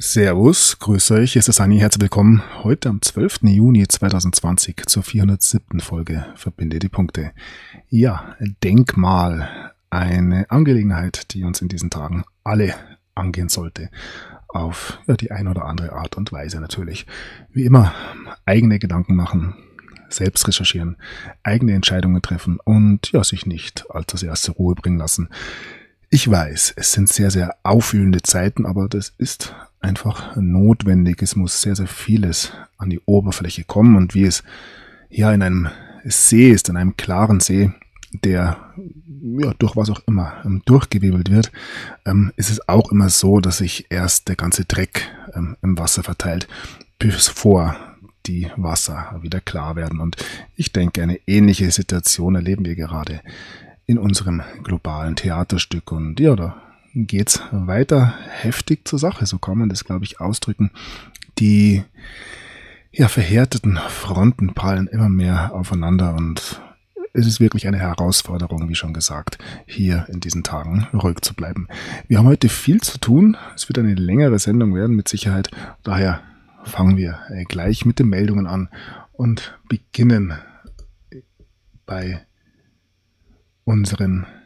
Servus, grüß euch, hier ist der Sani, herzlich willkommen heute am 12. Juni 2020 zur 407. Folge Verbinde die Punkte. Ja, Denkmal, eine Angelegenheit, die uns in diesen Tagen alle angehen sollte, auf die eine oder andere Art und Weise natürlich. Wie immer, eigene Gedanken machen, selbst recherchieren, eigene Entscheidungen treffen und sich nicht allzu sehr aus der Ruhe bringen lassen. Ich weiß, es sind sehr, sehr aufwühlende Zeiten, aber das ist einfach notwendig. Es muss sehr, sehr vieles an die Oberfläche kommen und wie es in einem See ist, in einem klaren See, der durch was auch immer durchgewirbelt wird, ist es auch immer so, dass sich erst der ganze Dreck im Wasser verteilt, bevor die Wasser wieder klar werden. Und ich denke, eine ähnliche Situation erleben wir gerade in unserem globalen Theaterstück. Und da geht's weiter heftig zur Sache, so kann man das, glaube ich, ausdrücken. Die verhärteten Fronten prallen immer mehr aufeinander und es ist wirklich eine Herausforderung, wie schon gesagt, hier in diesen Tagen ruhig zu bleiben. Wir haben heute viel zu tun, es wird eine längere Sendung werden mit Sicherheit, daher fangen wir gleich mit den Meldungen an und beginnen bei unseren...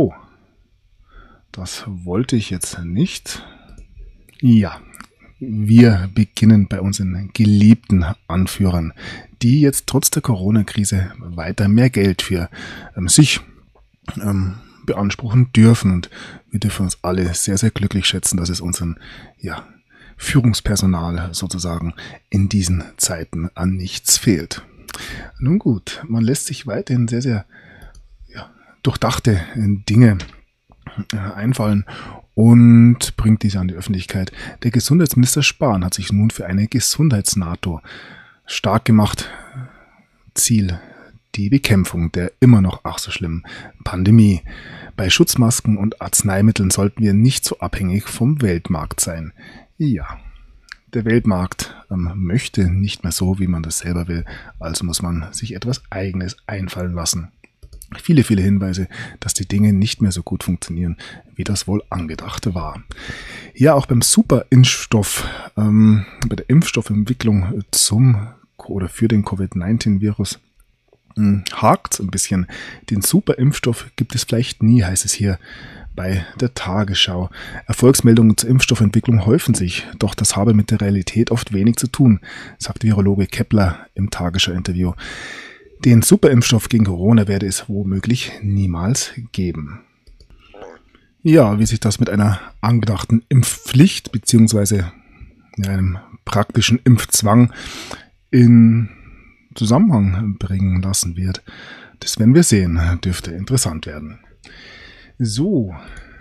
das wollte ich jetzt nicht. Ja, wir beginnen bei unseren geliebten Anführern, die jetzt trotz der Corona-Krise weiter mehr Geld für sich beanspruchen dürfen. Und wir dürfen uns alle sehr, sehr glücklich schätzen, dass es unseren Führungspersonal sozusagen in diesen Zeiten an nichts fehlt. Nun gut, man lässt sich weiterhin sehr, sehr durchdachte Dinge einfallen und bringt diese an die Öffentlichkeit. Der Gesundheitsminister Spahn hat sich nun für eine Gesundheits-NATO stark gemacht. Ziel: die Bekämpfung der immer noch ach so schlimmen Pandemie. Bei Schutzmasken und Arzneimitteln sollten wir nicht so abhängig vom Weltmarkt sein. Ja, der Weltmarkt möchte nicht mehr so, wie man das selber will, also muss man sich etwas Eigenes einfallen lassen. Viele, viele Hinweise, dass die Dinge nicht mehr so gut funktionieren, wie das wohl angedacht war. Ja, auch beim Superimpfstoff, bei der Impfstoffentwicklung für den Covid-19-Virus hakt es ein bisschen. Den Superimpfstoff gibt es vielleicht nie, heißt es hier bei der Tagesschau. Erfolgsmeldungen zur Impfstoffentwicklung häufen sich, doch das habe mit der Realität oft wenig zu tun, sagt Virologe Kepler im Tagesschau-Interview. Den Superimpfstoff gegen Corona werde es womöglich niemals geben. Ja, wie sich das mit einer angedachten Impfpflicht bzw. einem praktischen Impfzwang in Zusammenhang bringen lassen wird, das werden wir sehen, dürfte interessant werden. So,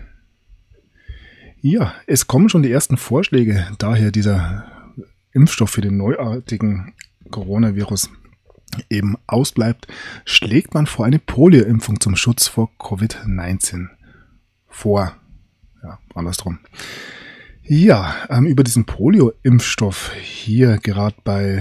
ja, es kommen schon die ersten Vorschläge, daher dieser Impfstoff für den neuartigen Coronavirus eben ausbleibt, schlägt man vor eine Polioimpfung zum Schutz vor Covid-19 vor. Ja, andersrum. Ja, über diesen Polio-Impfstoff hier gerade bei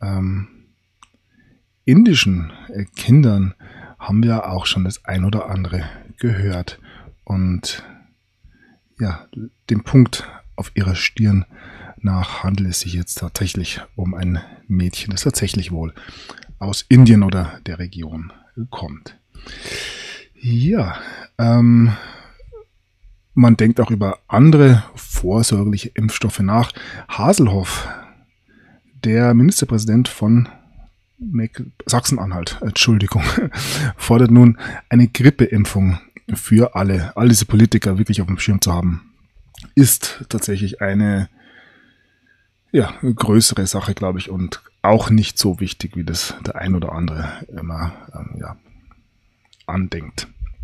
indischen Kindern haben wir auch schon das ein oder andere gehört. Und dem Punkt auf ihrer Stirn nach handelt es sich jetzt tatsächlich um ein Mädchen, das tatsächlich wohl aus Indien oder der Region kommt. Ja, man denkt auch über andere vorsorgliche Impfstoffe nach. Haselhoff, der Ministerpräsident von Sachsen-Anhalt, fordert nun eine Grippeimpfung für alle diese Politiker wirklich auf dem Schirm zu haben. Ist tatsächlich eine größere Sache, glaube ich, und auch nicht so wichtig, wie das der ein oder andere immer andenkt.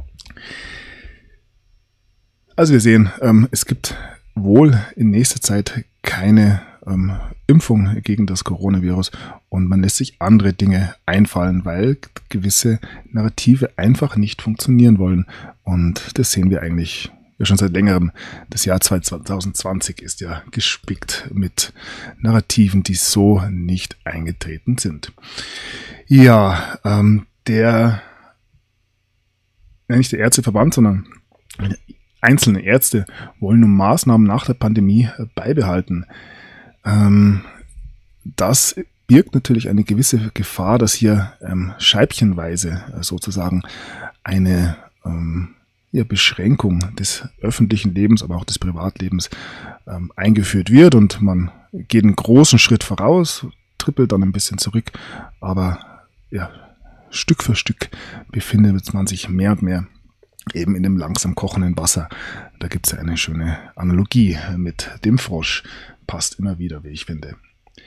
Also wir sehen, es gibt wohl in nächster Zeit keine Impfung gegen das Coronavirus und man lässt sich andere Dinge einfallen, weil gewisse Narrative einfach nicht funktionieren wollen. Und das sehen wir eigentlich schon seit längerem. Das Jahr 2020 ist ja gespickt mit Narrativen, die so nicht eingetreten sind. Ja, nicht der Ärzteverband, sondern Einzelne Ärzte wollen nun Maßnahmen nach der Pandemie beibehalten. Das birgt natürlich eine gewisse Gefahr, dass hier scheibchenweise sozusagen eine Beschränkung des öffentlichen Lebens, aber auch des Privatlebens eingeführt wird und man geht einen großen Schritt voraus, trippelt dann ein bisschen zurück, aber ja, Stück für Stück befindet man sich mehr und mehr eben in dem langsam kochenden Wasser. Da gibt es ja eine schöne Analogie mit dem Frosch. Passt immer wieder, wie ich finde.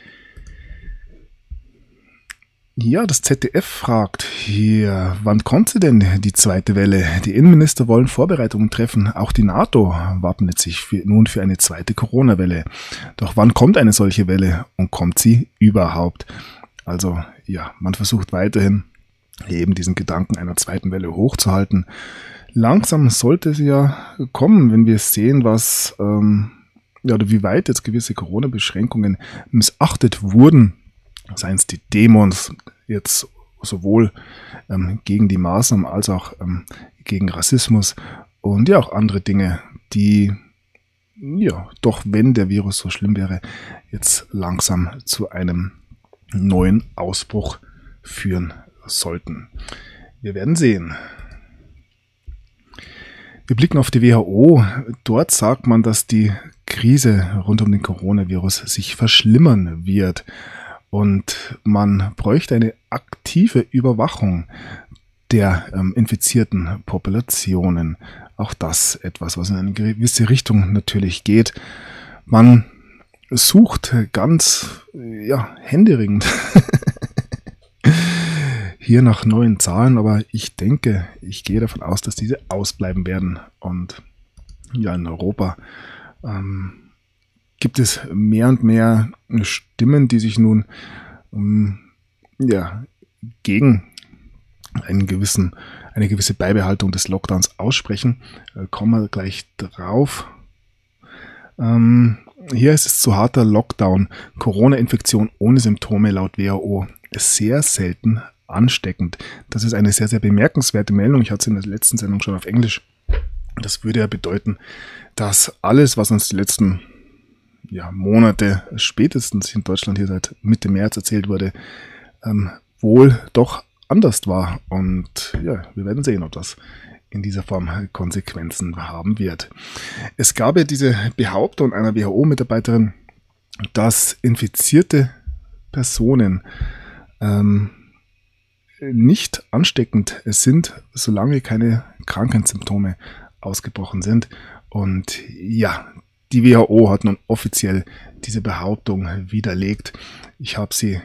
Ja, das ZDF fragt hier, wann kommt sie denn, die zweite Welle? Die Innenminister wollen Vorbereitungen treffen. Auch die NATO wappnet sich nun für eine zweite Corona-Welle. Doch wann kommt eine solche Welle und kommt sie überhaupt? Also ja, man versucht weiterhin eben diesen Gedanken einer zweiten Welle hochzuhalten. Langsam sollte sie ja kommen, wenn wir sehen, was oder wie weit jetzt gewisse Corona-Beschränkungen missachtet wurden. Seien es die Demos jetzt sowohl gegen die Maßnahmen als auch gegen Rassismus und ja auch andere Dinge, die ja doch, wenn der Virus so schlimm wäre, jetzt langsam zu einem neuen Ausbruch führen sollten. Wir werden sehen. Wir blicken auf die WHO. Dort sagt man, dass die Krise rund um den Coronavirus sich verschlimmern wird. Und man bräuchte eine aktive Überwachung der infizierten Populationen. Auch das etwas, was in eine gewisse Richtung natürlich geht. Man sucht ganz händeringend hier nach neuen Zahlen, aber ich gehe davon aus, dass diese ausbleiben werden. Und ja, in Europa gibt es mehr und mehr Stimmen, die sich nun gegen eine gewisse Beibehaltung des Lockdowns aussprechen. Kommen wir gleich drauf. Hier ist es zu harter Lockdown. Corona-Infektion ohne Symptome laut WHO. Sehr selten ansteckend. Das ist eine sehr, sehr bemerkenswerte Meldung. Ich hatte es in der letzten Sendung schon auf Englisch. Das würde ja bedeuten, dass alles, was uns die letzten Monate spätestens in Deutschland hier seit Mitte März erzählt wurde, wohl doch anders war. Und ja, wir werden sehen, ob das in dieser Form Konsequenzen haben wird. Es gab ja diese Behauptung einer WHO-Mitarbeiterin, dass infizierte Personen nicht ansteckend sind, solange keine Krankheitssymptome ausgebrochen sind. Und ja, die WHO hat nun offiziell diese Behauptung widerlegt. Ich habe sie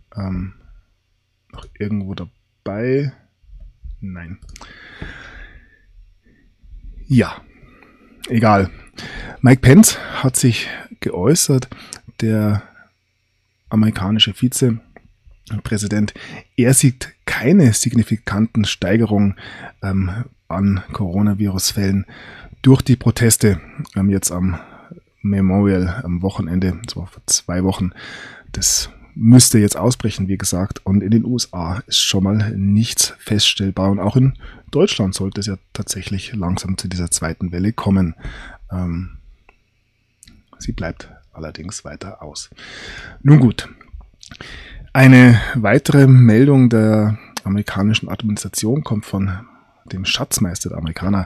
noch irgendwo dabei. Nein. Ja, egal. Mike Pence hat sich geäußert, der amerikanische Vizepräsident. Er sieht keine signifikanten Steigerungen an Coronavirus-Fällen durch die Proteste jetzt am Memorial am Wochenende, das war vor 2 Wochen. Das müsste jetzt ausbrechen, wie gesagt. Und in den USA ist schon mal nichts feststellbar. Und auch in Deutschland sollte es ja tatsächlich langsam zu dieser zweiten Welle kommen. Sie bleibt allerdings weiter aus. Nun gut. Eine weitere Meldung der amerikanischen Administration kommt von dem Schatzmeister der Amerikaner,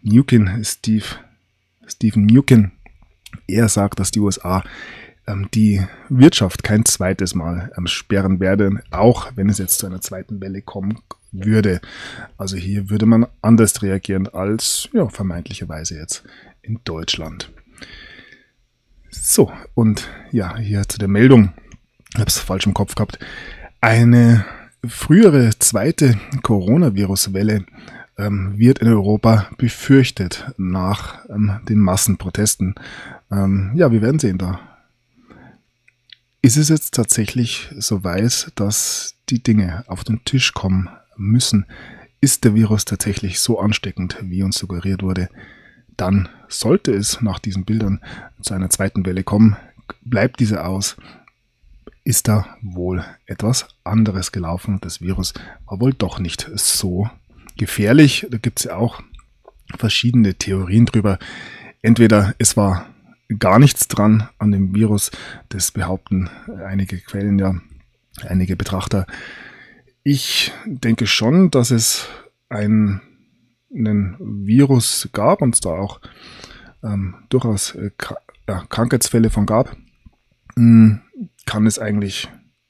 Stephen Mnuchin. Er sagt, dass die USA die Wirtschaft kein zweites Mal sperren werde, auch wenn es jetzt zu einer zweiten Welle kommen würde. Also hier würde man anders reagieren als vermeintlicherweise jetzt in Deutschland. So, und ja, hier zu der Meldung, ich habe es falsch im Kopf gehabt, eine frühere zweite Coronavirus-Welle wird in Europa befürchtet nach den Massenprotesten. Wir werden sehen da. Ist es jetzt tatsächlich so weit, dass die Dinge auf den Tisch kommen müssen? Ist der Virus tatsächlich so ansteckend, wie uns suggeriert wurde? Dann sollte es nach diesen Bildern zu einer zweiten Welle kommen. Bleibt diese aus? Ist da wohl etwas anderes gelaufen? Das Virus war wohl doch nicht so gefährlich. Da gibt es ja auch verschiedene Theorien drüber. Entweder es war gar nichts dran an dem Virus, das behaupten einige Quellen, ja, einige Betrachter. Ich denke schon, dass es einen Virus gab und es da auch durchaus Krankheitsfälle von gab. Kann es eigentlich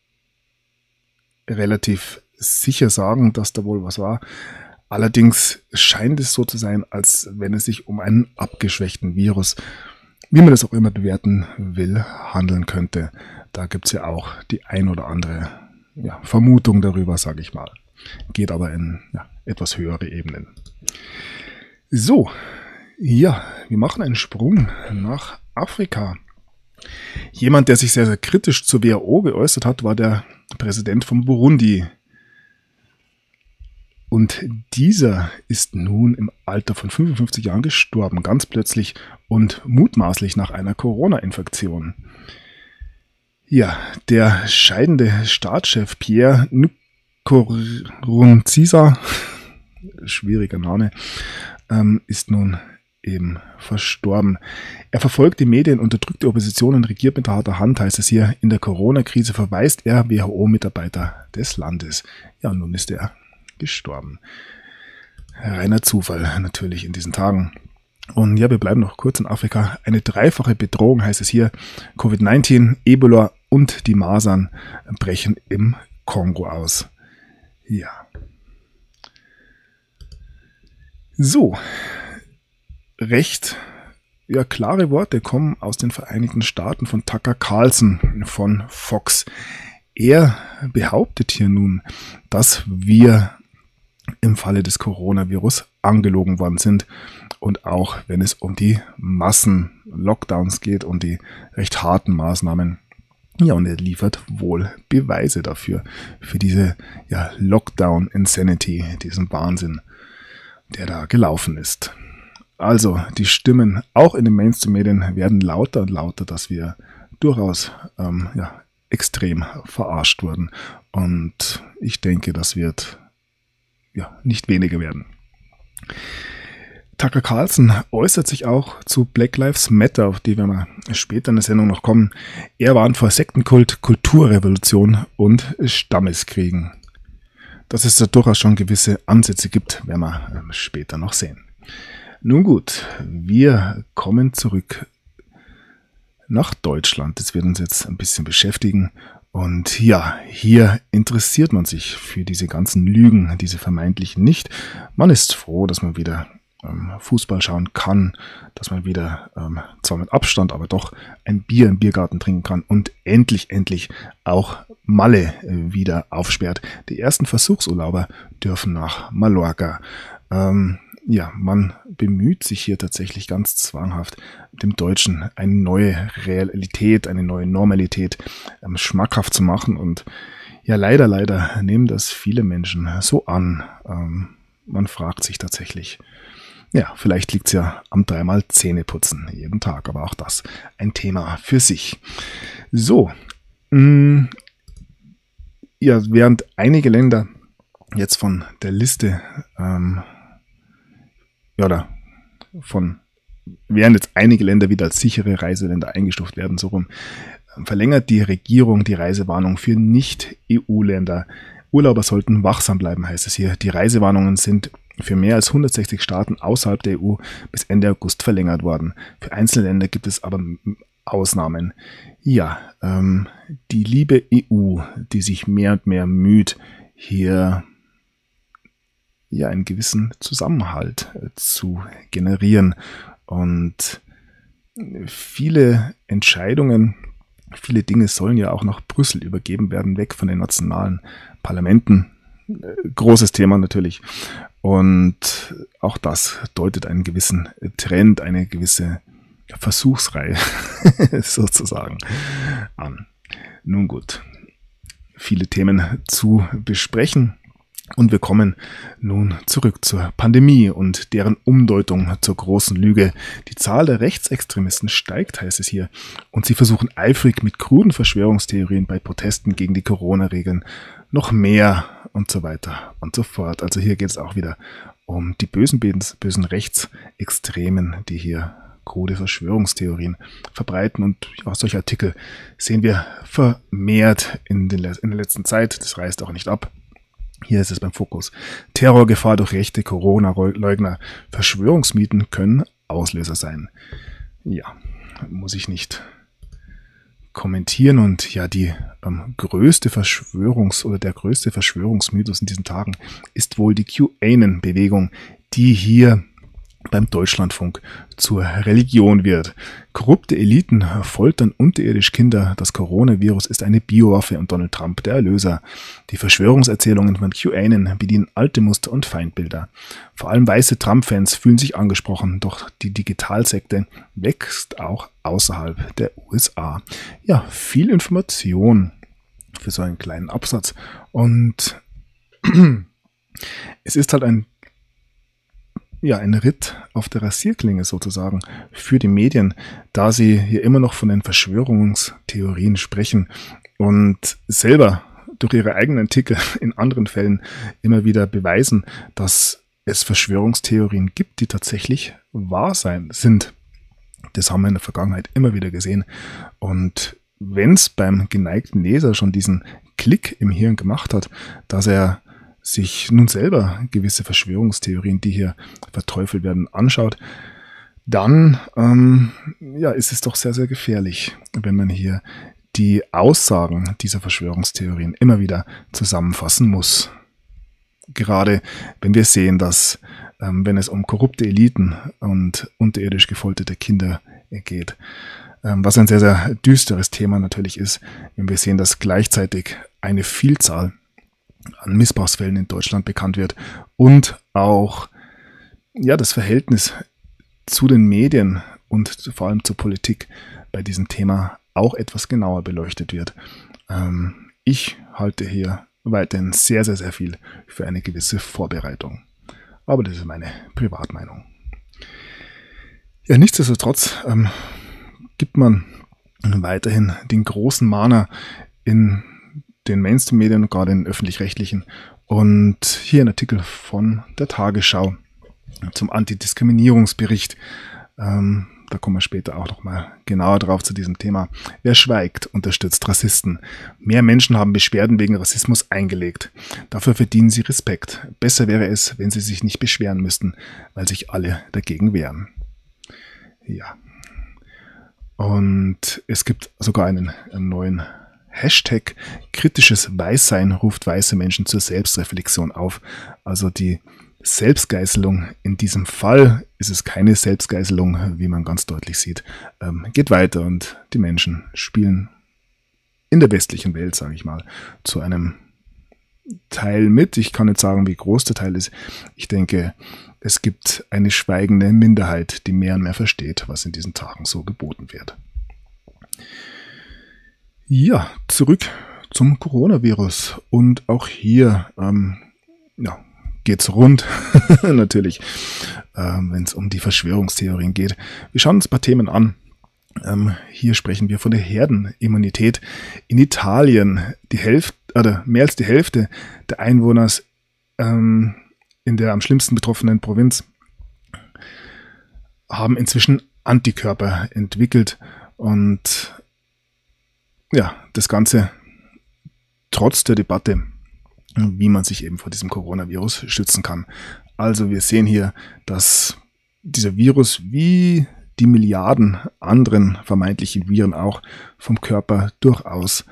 relativ sicher sagen, dass da wohl was war. Allerdings scheint es so zu sein, als wenn es sich um einen abgeschwächten Virus, wie man das auch immer bewerten will, handeln könnte. Da gibt es ja auch die ein oder andere Vermutung darüber, sage ich mal. Geht aber in etwas höhere Ebenen. So, ja, wir machen einen Sprung nach Afrika. Jemand, der sich sehr, sehr kritisch zur WHO geäußert hat, war der Präsident von Burundi. Und dieser ist nun im Alter von 55 Jahren gestorben, ganz plötzlich und mutmaßlich nach einer Corona-Infektion. Ja, der scheidende Staatschef Pierre Nkurunziza, schwieriger Name, ist nun eben verstorben. Er verfolgt die Medien, unterdrückt die Opposition und regiert mit harter Hand, heißt es hier. In der Corona-Krise verweist er WHO-Mitarbeiter des Landes. Ja, und nun ist er gestorben. Reiner Zufall natürlich in diesen Tagen. Und ja, wir bleiben noch kurz in Afrika. Eine dreifache Bedrohung, heißt es hier. Covid-19, Ebola und die Masern brechen im Kongo aus. Ja. So. Recht klare Worte kommen aus den Vereinigten Staaten von Tucker Carlson von Fox. Er behauptet hier nun, dass wir im Falle des Coronavirus angelogen worden sind und auch wenn es um die Massen-Lockdowns geht und die recht harten Maßnahmen. Ja, und er liefert wohl Beweise dafür, für diese Lockdown-Insanity, diesen Wahnsinn, der da gelaufen ist. Also, die Stimmen auch in den Mainstream-Medien werden lauter und lauter, dass wir durchaus extrem verarscht wurden. Und ich denke, das wird nicht weniger werden. Tucker Carlson äußert sich auch zu Black Lives Matter, auf die wir mal später in der Sendung noch kommen. Er warnt vor Sektenkult, Kulturrevolution und Stammeskriegen. Dass es da durchaus schon gewisse Ansätze gibt, werden wir später noch sehen. Nun gut, wir kommen zurück nach Deutschland. Das wird uns jetzt ein bisschen beschäftigen. Und ja, hier interessiert man sich für diese ganzen Lügen, diese vermeintlichen nicht. Man ist froh, dass man wieder Fußball schauen kann, dass man wieder zwar mit Abstand, aber doch ein Bier im Biergarten trinken kann und endlich auch Malle wieder aufsperrt. Die ersten Versuchsurlauber dürfen nach Mallorca. Man bemüht sich hier tatsächlich ganz zwanghaft, dem Deutschen eine neue Realität, eine neue Normalität schmackhaft zu machen. Und ja, leider nehmen das viele Menschen so an. Man fragt sich tatsächlich, vielleicht liegt es ja am dreimal Zähneputzen jeden Tag, aber auch das ein Thema für sich. So, während einige Länder jetzt von der Liste während jetzt einige Länder wieder als sichere Reiseländer eingestuft werden, so rum, verlängert die Regierung die Reisewarnung für Nicht-EU-Länder. Urlauber sollten wachsam bleiben, heißt es hier. Die Reisewarnungen sind für mehr als 160 Staaten außerhalb der EU bis Ende August verlängert worden. Für einzelne Länder gibt es aber Ausnahmen. Ja, die liebe EU, die sich mehr und mehr müht, hier einen gewissen Zusammenhalt zu generieren. Und viele Entscheidungen, viele Dinge sollen ja auch nach Brüssel übergeben werden, weg von den nationalen Parlamenten. Großes Thema natürlich. Und auch das deutet einen gewissen Trend, eine gewisse Versuchsreihe sozusagen an. Nun gut, viele Themen zu besprechen. Und wir kommen nun zurück zur Pandemie und deren Umdeutung zur großen Lüge. Die Zahl der Rechtsextremisten steigt, heißt es hier. Und sie versuchen eifrig mit kruden Verschwörungstheorien bei Protesten gegen die Corona-Regeln noch mehr und so weiter und so fort. Also hier geht es auch wieder um die bösen Rechtsextremen, die hier krude Verschwörungstheorien verbreiten. Und ja, solche Artikel sehen wir vermehrt in der letzten Zeit. Das reißt auch nicht ab. Hier ist es beim Fokus. Terrorgefahr durch rechte Corona-Leugner. Verschwörungsmythen können Auslöser sein. Ja, muss ich nicht kommentieren. Und ja, der größte Verschwörungsmythos in diesen Tagen ist wohl die QAnon-Bewegung, die hier beim Deutschlandfunk zur Religion wird. Korrupte Eliten foltern unterirdisch Kinder. Das Coronavirus ist eine Biowaffe und Donald Trump der Erlöser. Die Verschwörungserzählungen von QAnon bedienen alte Muster und Feindbilder. Vor allem weiße Trump-Fans fühlen sich angesprochen, doch die Digitalsekte wächst auch außerhalb der USA. Ja, viel Information für so einen kleinen Absatz. Und es ist halt ein Ritt auf der Rasierklinge sozusagen für die Medien, da sie hier immer noch von den Verschwörungstheorien sprechen und selber durch ihre eigenen Artikel in anderen Fällen immer wieder beweisen, dass es Verschwörungstheorien gibt, die tatsächlich wahr sind. Das haben wir in der Vergangenheit immer wieder gesehen. Und wenn es beim geneigten Leser schon diesen Klick im Hirn gemacht hat, dass er sich nun selber gewisse Verschwörungstheorien, die hier verteufelt werden, anschaut, dann ist es doch sehr, sehr gefährlich, wenn man hier die Aussagen dieser Verschwörungstheorien immer wieder zusammenfassen muss. Gerade wenn wir sehen, dass wenn es um korrupte Eliten und unterirdisch gefolterte Kinder geht, was ein sehr, sehr düsteres Thema natürlich ist, wenn wir sehen, dass gleichzeitig eine Vielzahl an Missbrauchsfällen in Deutschland bekannt wird und auch das Verhältnis zu den Medien und vor allem zur Politik bei diesem Thema auch etwas genauer beleuchtet wird. Ich halte hier weiterhin sehr, sehr, sehr viel für eine gewisse Vorbereitung. Aber das ist meine Privatmeinung. Ja, nichtsdestotrotz gibt man weiterhin den großen Mahner in den Mainstream-Medien, gerade in den öffentlich-rechtlichen. Und hier ein Artikel von der Tagesschau zum Antidiskriminierungsbericht. Da kommen wir später auch nochmal genauer drauf zu diesem Thema. Wer schweigt, unterstützt Rassisten. Mehr Menschen haben Beschwerden wegen Rassismus eingelegt. Dafür verdienen sie Respekt. Besser wäre es, wenn sie sich nicht beschweren müssten, weil sich alle dagegen wehren. Ja. Und es gibt sogar einen neuen Hashtag kritisches Weißsein ruft weiße Menschen zur Selbstreflexion auf. Also die Selbstgeißelung, in diesem Fall ist es keine Selbstgeißelung, wie man ganz deutlich sieht, geht weiter und die Menschen spielen in der westlichen Welt, sage ich mal, zu einem Teil mit. Ich kann nicht sagen, wie groß der Teil ist. Ich denke, es gibt eine schweigende Minderheit, die mehr und mehr versteht, was in diesen Tagen so geboten wird. Ja, zurück zum Coronavirus. Und auch hier geht's rund, natürlich, wenn es um die Verschwörungstheorien geht. Wir schauen uns ein paar Themen an. Hier sprechen wir von der Herdenimmunität. In Italien mehr als die Hälfte der Einwohner in der am schlimmsten betroffenen Provinz haben inzwischen Antikörper entwickelt und das Ganze trotz der Debatte, wie man sich eben vor diesem Coronavirus schützen kann. Also wir sehen hier, dass dieser Virus wie die Milliarden anderen vermeintlichen Viren auch vom Körper durchaus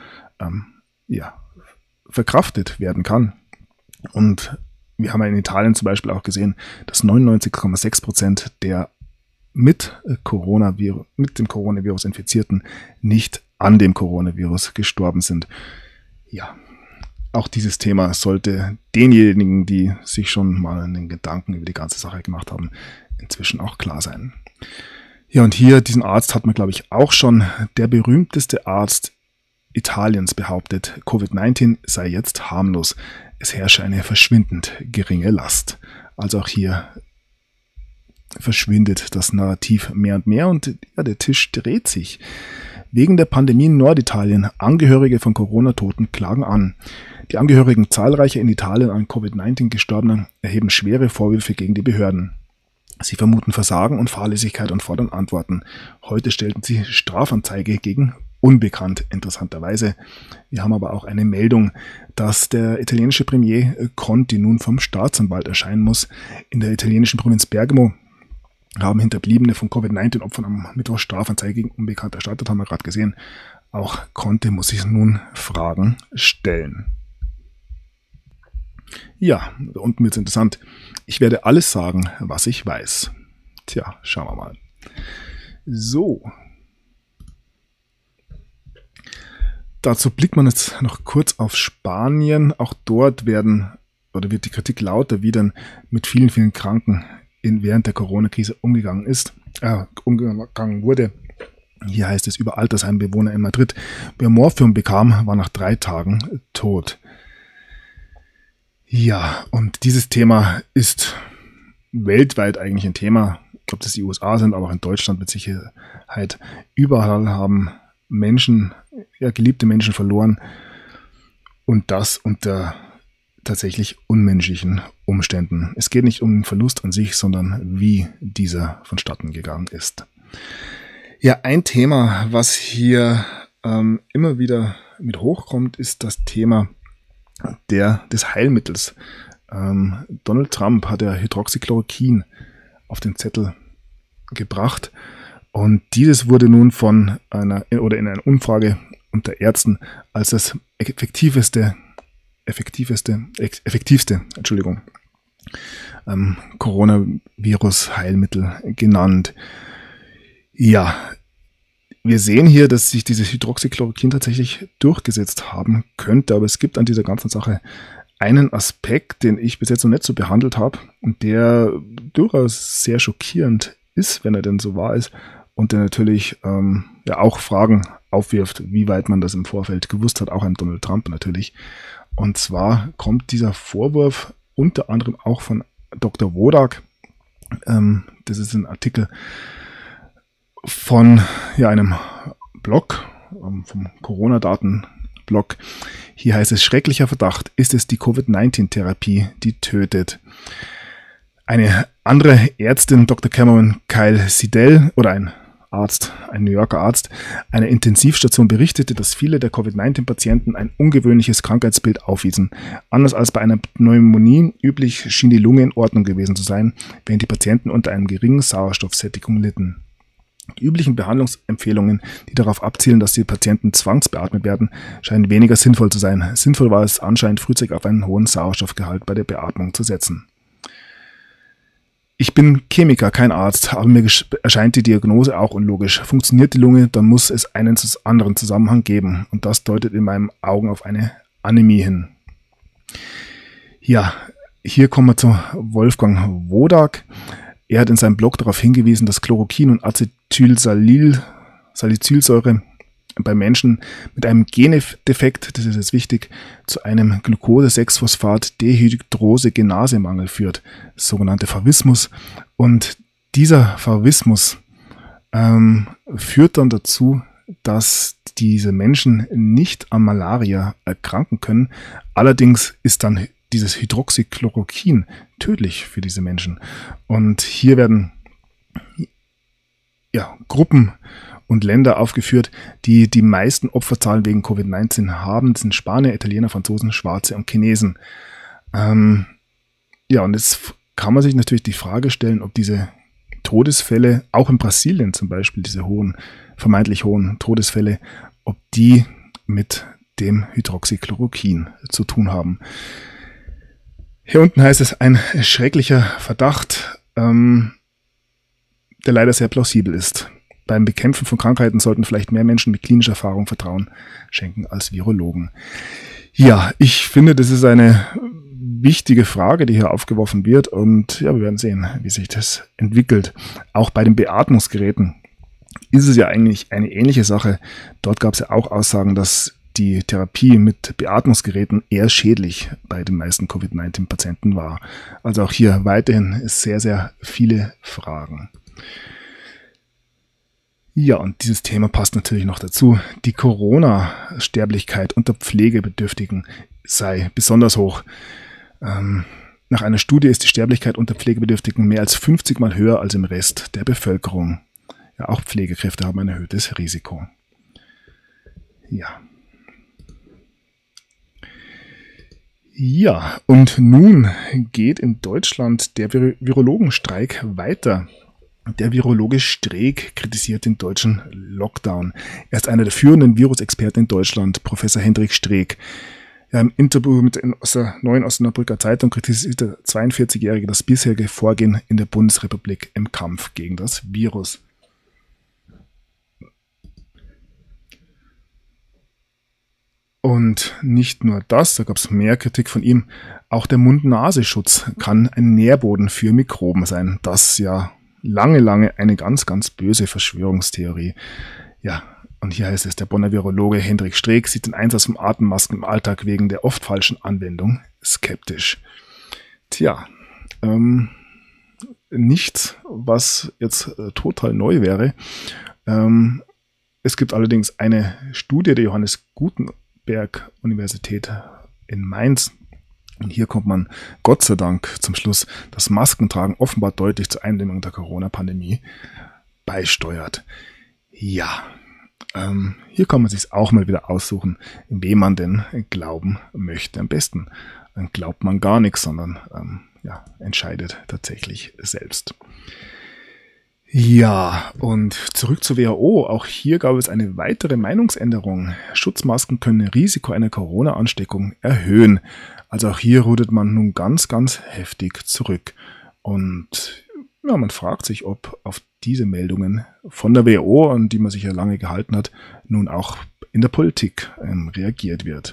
verkraftet werden kann. Und wir haben in Italien zum Beispiel auch gesehen, dass 99,6% der mit dem Coronavirus Infizierten nicht an dem Coronavirus gestorben sind. Ja, auch dieses Thema sollte denjenigen, die sich schon mal einen Gedanken über die ganze Sache gemacht haben, inzwischen auch klar sein. Ja, und hier, diesen Arzt hat man, glaube ich, auch schon. Der berühmteste Arzt Italiens behauptet, Covid-19 sei jetzt harmlos. Es herrsche eine verschwindend geringe Last. Also auch hier verschwindet das Narrativ mehr und mehr und der Tisch dreht sich. Wegen der Pandemie in Norditalien. Angehörige von Corona-Toten klagen an. Die Angehörigen zahlreicher in Italien an Covid-19 Gestorbener erheben schwere Vorwürfe gegen die Behörden. Sie vermuten Versagen und Fahrlässigkeit und fordern Antworten. Heute stellten sie Strafanzeige gegen Unbekannt, interessanterweise. Wir haben aber auch eine Meldung, dass der italienische Premier Conte nun vom Staatsanwalt erscheinen muss. In der italienischen Provinz Bergamo haben Hinterbliebene von Covid-19-Opfern am Mittwoch Strafanzeige gegen Unbekannt erstattet, haben wir gerade gesehen. Auch Conte muss sich nun Fragen stellen. Ja, da unten wird es interessant. Ich werde alles sagen, was ich weiß. Tja, schauen wir mal. So. Dazu blickt man jetzt noch kurz auf Spanien. Auch dort wird die Kritik lauter, wie dann mit vielen, vielen Kranken während der Corona-Krise umgegangen wurde. Hier heißt es über Altersheimbewohner in Madrid. Wer Morphium bekam, war nach 3 Tagen tot. Ja, und dieses Thema ist weltweit eigentlich ein Thema. Ob das die USA sind, aber auch in Deutschland mit Sicherheit. Überall haben Menschen, geliebte Menschen verloren und das unter tatsächlich unmenschlichen Umständen. Es geht nicht um den Verlust an sich, sondern wie dieser vonstatten gegangen ist. Ja, ein Thema, was hier immer wieder mit hochkommt, ist das Thema des Heilmittels. Donald Trump hat ja Hydroxychloroquin auf den Zettel gebracht. Und dieses wurde nun in einer Umfrage unter Ärzten als das effektivste Coronavirus-Heilmittel genannt. Ja, wir sehen hier, dass sich dieses Hydroxychloroquin tatsächlich durchgesetzt haben könnte, aber es gibt an dieser ganzen Sache einen Aspekt, den ich bis jetzt noch nicht so behandelt habe und der durchaus sehr schockierend ist, wenn er denn so wahr ist. Und der natürlich auch Fragen aufwirft, wie weit man das im Vorfeld gewusst hat, auch an Donald Trump natürlich. Und zwar kommt dieser Vorwurf unter anderem auch von Dr. Wodak. Das ist ein Artikel von einem Blog, vom Corona-Daten-Blog. Hier heißt es: Schrecklicher Verdacht, ist es die Covid-19-Therapie, die tötet. Eine andere Ärztin, Dr. Cameron Kyle Sidell, oder ein New Yorker Arzt, einer Intensivstation berichtete, dass viele der Covid-19-Patienten ein ungewöhnliches Krankheitsbild aufwiesen. Anders als bei einer Pneumonie üblich schien die Lunge in Ordnung gewesen zu sein, während die Patienten unter einem geringen Sauerstoffsättigung litten. Die üblichen Behandlungsempfehlungen, die darauf abzielen, dass die Patienten zwangsbeatmet werden, scheinen weniger sinnvoll zu sein. Sinnvoll war es anscheinend frühzeitig auf einen hohen Sauerstoffgehalt bei der Beatmung zu setzen. Ich bin Chemiker, kein Arzt, aber mir erscheint die Diagnose auch unlogisch. Funktioniert die Lunge, dann muss es einen anderen Zusammenhang geben. Und das deutet in meinen Augen auf eine Anämie hin. Ja, hier kommen wir zu Wolfgang Wodak. Er hat in seinem Blog darauf hingewiesen, dass Chloroquin und Acetylsalicylsäure bei Menschen mit einem Gendefekt, das ist jetzt wichtig, zu einem Glucose-6-Phosphat-Dehydrogenase-Mangel führt, das sogenannte Favismus. Und dieser Favismus führt dann dazu, dass diese Menschen nicht an Malaria erkranken können. Allerdings ist dann dieses Hydroxychloroquin tödlich für diese Menschen. Und hier werden Gruppen und Länder aufgeführt, die die meisten Opferzahlen wegen Covid-19 haben. Das sind Spanier, Italiener, Franzosen, Schwarze und Chinesen. Und jetzt kann man sich natürlich die Frage stellen, ob diese Todesfälle, auch in Brasilien zum Beispiel, diese vermeintlich hohen Todesfälle, ob die mit dem Hydroxychloroquin zu tun haben. Hier unten heißt es: ein schrecklicher Verdacht, der leider sehr plausibel ist. Beim Bekämpfen von Krankheiten sollten vielleicht mehr Menschen mit klinischer Erfahrung Vertrauen schenken als Virologen. Ja, ich finde, das ist eine wichtige Frage, die hier aufgeworfen wird, und ja, wir werden sehen, wie sich das entwickelt. Auch bei den Beatmungsgeräten ist es ja eigentlich eine ähnliche Sache. Dort gab es ja auch Aussagen, dass die Therapie mit Beatmungsgeräten eher schädlich bei den meisten Covid-19-Patienten war. Also auch hier weiterhin sehr, sehr viele Fragen. Ja, und dieses Thema passt natürlich noch dazu. Die Corona-Sterblichkeit unter Pflegebedürftigen sei besonders hoch. Nach einer Studie ist die Sterblichkeit unter Pflegebedürftigen mehr als 50 Mal höher als im Rest der Bevölkerung. Ja, auch Pflegekräfte haben ein erhöhtes Risiko. Ja. Ja, und nun geht in Deutschland der Virologenstreik weiter. Der Virologe Streeck kritisiert den deutschen Lockdown. Er ist einer der führenden Virusexperten in Deutschland, Professor Hendrik Streeck. Ja, im Interview mit der Neuen Osnabrücker Zeitung kritisiert der 42-Jährige das bisherige Vorgehen in der Bundesrepublik im Kampf gegen das Virus. Und nicht nur das, da gab es mehr Kritik von ihm, auch der Mund-Nasenschutz kann ein Nährboden für Mikroben sein. Das ja lange eine ganz böse Verschwörungstheorie. Ja, und hier heißt es, der Bonner Virologe Hendrik Streeck sieht den Einsatz von Atemmasken im Alltag wegen der oft falschen Anwendung skeptisch. Tja, nichts, was jetzt total neu wäre. Es gibt allerdings eine Studie der Johannes Gutenberg Universität in Mainz. Und hier kommt man Gott sei Dank zum Schluss, dass Maskentragen offenbar deutlich zur Eindämmung der Corona-Pandemie beisteuert. Ja, hier kann man sich auch mal wieder aussuchen, wem man denn glauben möchte. Am besten glaubt man gar nichts, sondern entscheidet tatsächlich selbst. Ja, und zurück zur WHO. Auch hier gab es eine weitere Meinungsänderung. Schutzmasken können das Risiko einer Corona-Ansteckung erhöhen. Also auch hier rudert man nun ganz heftig zurück. Und ja, man fragt sich, ob auf diese Meldungen von der WHO, an die man sich ja lange gehalten hat, nun auch in der Politik reagiert wird.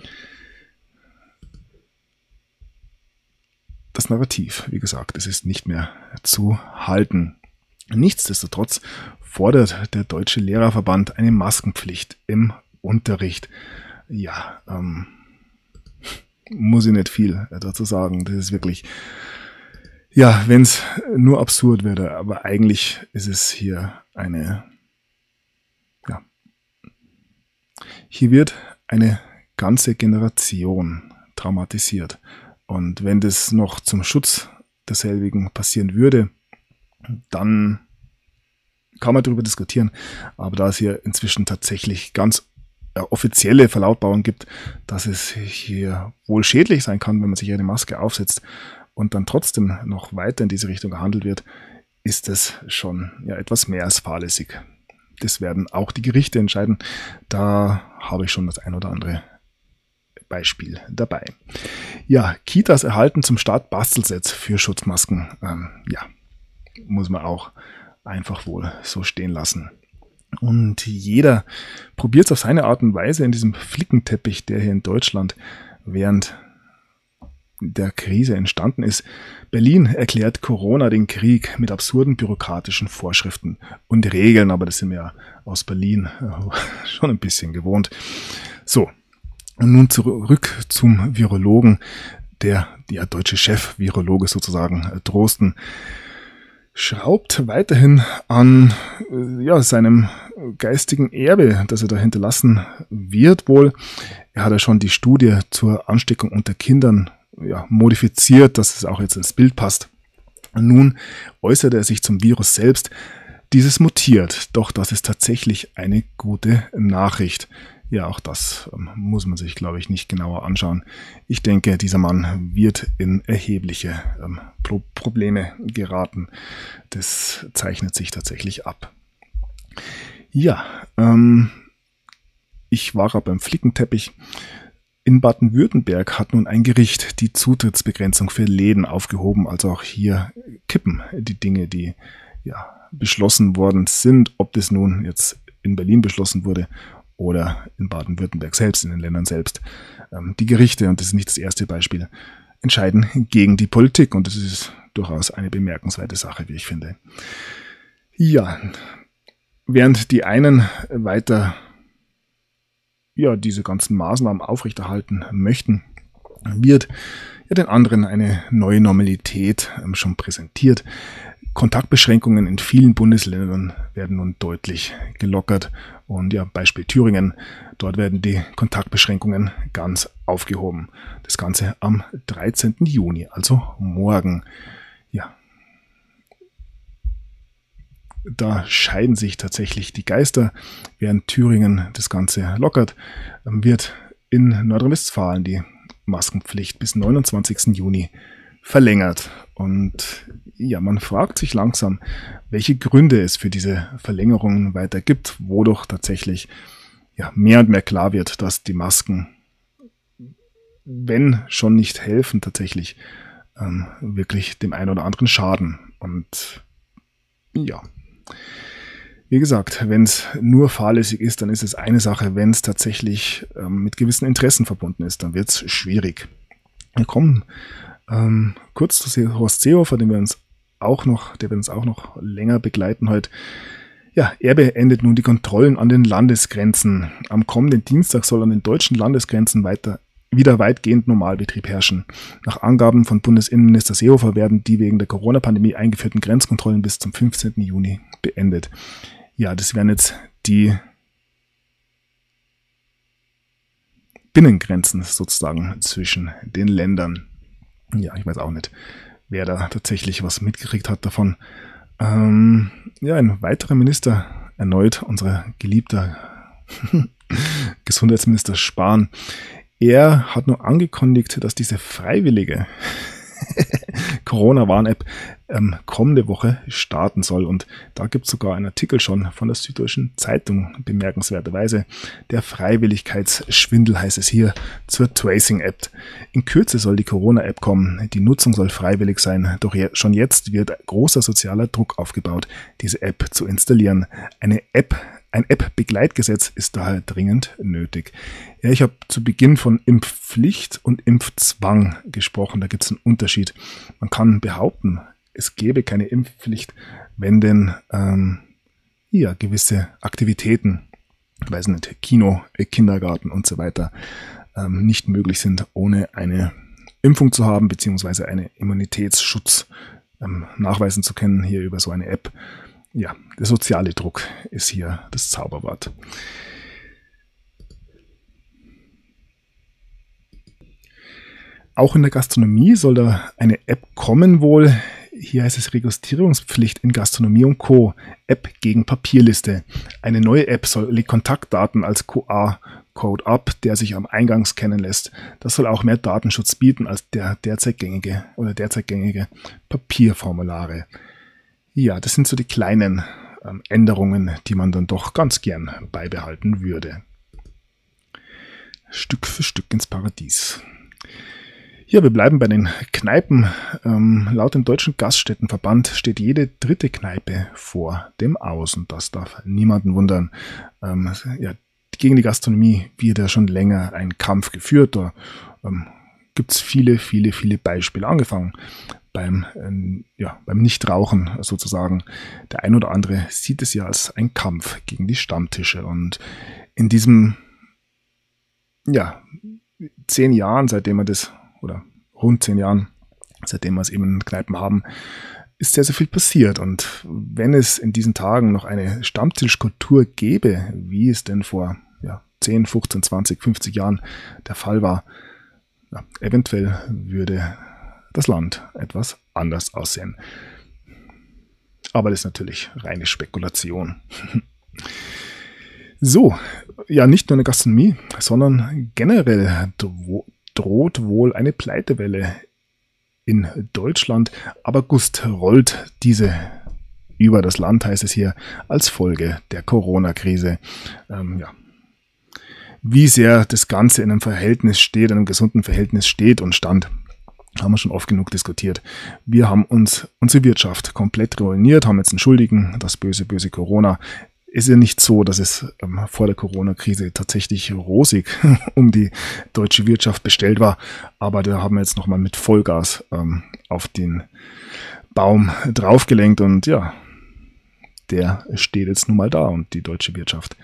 Das Narrativ, wie gesagt, es ist nicht mehr zu halten. Nichtsdestotrotz fordert der Deutsche Lehrerverband eine Maskenpflicht im Unterricht. Ja, muss ich nicht viel dazu sagen. Das ist wirklich, ja, wenn es nur absurd wäre, aber eigentlich ist es hier hier wird eine ganze Generation traumatisiert. Und wenn das noch zum Schutz derselbigen passieren würde, dann kann man darüber diskutieren. Aber da es hier inzwischen tatsächlich ganz offizielle Verlautbarungen gibt, dass es hier wohl schädlich sein kann, wenn man sich eine Maske aufsetzt und dann trotzdem noch weiter in diese Richtung gehandelt wird, ist es schon etwas mehr als fahrlässig. Das werden auch die Gerichte entscheiden. Da habe ich schon das ein oder andere Beispiel dabei. Ja, Kitas erhalten zum Start Bastelsets für Schutzmasken. Muss man auch einfach wohl so stehen lassen. Und jeder probiert es auf seine Art und Weise in diesem Flickenteppich, der hier in Deutschland während der Krise entstanden ist. Berlin erklärt Corona den Krieg mit absurden bürokratischen Vorschriften und Regeln, aber das sind wir ja aus Berlin schon ein bisschen gewohnt. So, und nun zurück zum Virologen, der deutsche Chef-Virologe sozusagen, Drosten, schraubt weiterhin an seinem geistigen Erbe, das er da hinterlassen wird wohl. Er hat ja schon die Studie zur Ansteckung unter Kindern modifiziert, dass es auch jetzt ins Bild passt. Und nun äußert er sich zum Virus selbst. Dieses mutiert, doch das ist tatsächlich eine gute Nachricht. Ja, auch das muss man sich, glaube ich, nicht genauer anschauen. Ich denke, dieser Mann wird in erhebliche Probleme geraten. Das zeichnet sich tatsächlich ab. Ja, ich war beim Flickenteppich. In Baden-Württemberg hat nun ein Gericht die Zutrittsbegrenzung für Läden aufgehoben. Also auch hier kippen die Dinge, die beschlossen worden sind. Ob das nun jetzt in Berlin beschlossen wurde oder in Baden-Württemberg selbst, in den Ländern selbst. Die Gerichte, und das ist nicht das erste Beispiel, entscheiden gegen die Politik. Und das ist durchaus eine bemerkenswerte Sache, wie ich finde. Ja, während die einen weiter diese ganzen Maßnahmen aufrechterhalten möchten, wird den anderen eine neue Normalität schon präsentiert. Kontaktbeschränkungen in vielen Bundesländern werden nun deutlich gelockert. Und ja, Beispiel Thüringen, dort werden die Kontaktbeschränkungen ganz aufgehoben. Das Ganze am 13. Juni, also morgen. Ja, da scheiden sich tatsächlich die Geister. Während Thüringen das Ganze lockert, wird in Nordrhein-Westfalen die Maskenpflicht bis 29. Juni verlängert. Und ja, man fragt sich langsam, welche Gründe es für diese Verlängerungen weiter gibt, wodurch tatsächlich mehr und mehr klar wird, dass die Masken, wenn schon nicht helfen, tatsächlich wirklich dem einen oder anderen schaden. Und ja, wie gesagt, wenn es nur fahrlässig ist, dann ist es eine Sache. Wenn es tatsächlich mit gewissen Interessen verbunden ist, dann wird es schwierig. Wir kommen kurz zu Horst Seehofer, der wird uns auch noch länger begleiten heute. Ja, er beendet nun die Kontrollen an den Landesgrenzen. Am kommenden Dienstag soll an den deutschen Landesgrenzen wieder weitgehend Normalbetrieb herrschen. Nach Angaben von Bundesinnenminister Seehofer werden die wegen der Corona-Pandemie eingeführten Grenzkontrollen bis zum 15. Juni beendet. Ja, das wären jetzt die Binnengrenzen sozusagen zwischen den Ländern. Ja, ich weiß auch nicht, wer da tatsächlich was mitgekriegt hat davon. Ein weiterer Minister, erneut unser geliebter Gesundheitsminister Spahn, er hat nur angekündigt, dass diese freiwillige Corona-Warn-App kommende Woche starten soll. Und da gibt es sogar einen Artikel schon von der Süddeutschen Zeitung, bemerkenswerterweise. Der Freiwilligkeitsschwindel heißt es hier zur Tracing-App. In Kürze soll die Corona-App kommen. Die Nutzung soll freiwillig sein. Doch schon jetzt wird großer sozialer Druck aufgebaut, diese App zu installieren. Ein App-Begleitgesetz ist daher dringend nötig. Ja, ich habe zu Beginn von Impfpflicht und Impfzwang gesprochen. Da gibt es einen Unterschied. Man kann behaupten, es gäbe keine Impfpflicht, wenn denn gewisse Aktivitäten, ich weiß nicht, Kino, Kindergarten und so weiter, nicht möglich sind, ohne eine Impfung zu haben, beziehungsweise einen Immunitätsschutz nachweisen zu können, hier über so eine App. Ja, der soziale Druck ist hier das Zauberwort. Auch in der Gastronomie soll da eine App kommen wohl. Hier heißt es Registrierungspflicht in Gastronomie und Co. App gegen Papierliste. Eine neue App legt Kontaktdaten als QR-Code ab, der sich am Eingang scannen lässt. Das soll auch mehr Datenschutz bieten als der derzeit gängige Papierformulare. Ja, das sind so die kleinen Änderungen, die man dann doch ganz gern beibehalten würde. Stück für Stück ins Paradies. Ja, wir bleiben bei den Kneipen. Laut dem Deutschen Gaststättenverband steht jede dritte Kneipe vor dem Aus. Und das darf niemanden wundern. Gegen die Gastronomie wird ja schon länger ein Kampf geführt. Da gibt es viele Beispiele. Angefangen beim Nichtrauchen sozusagen. Der ein oder andere sieht es ja als ein Kampf gegen die Stammtische. Und in diesem 10 Jahren, rund 10 Jahren, seitdem wir es eben in Kneipen haben, ist sehr, sehr viel passiert. Und wenn es in diesen Tagen noch eine Stammtischkultur gäbe, wie es denn vor 10, 15, 20, 50 Jahren der Fall war, eventuell würde das Land etwas anders aussehen. Aber das ist natürlich reine Spekulation. So, nicht nur in der Gastronomie, sondern generell droht wohl eine Pleitewelle in Deutschland. Ab August rollt diese über das Land, heißt es hier, als Folge der Corona-Krise. Wie sehr das Ganze in einem gesunden Verhältnis steht und stand, haben wir schon oft genug diskutiert. Wir haben unsere Wirtschaft komplett ruiniert, haben jetzt einen Schuldigen, das böse Corona. Ist ja nicht so, dass es vor der Corona-Krise tatsächlich rosig um die deutsche Wirtschaft bestellt war, aber da haben wir jetzt nochmal mit Vollgas auf den Baum draufgelenkt und der steht jetzt nun mal da und die deutsche Wirtschaft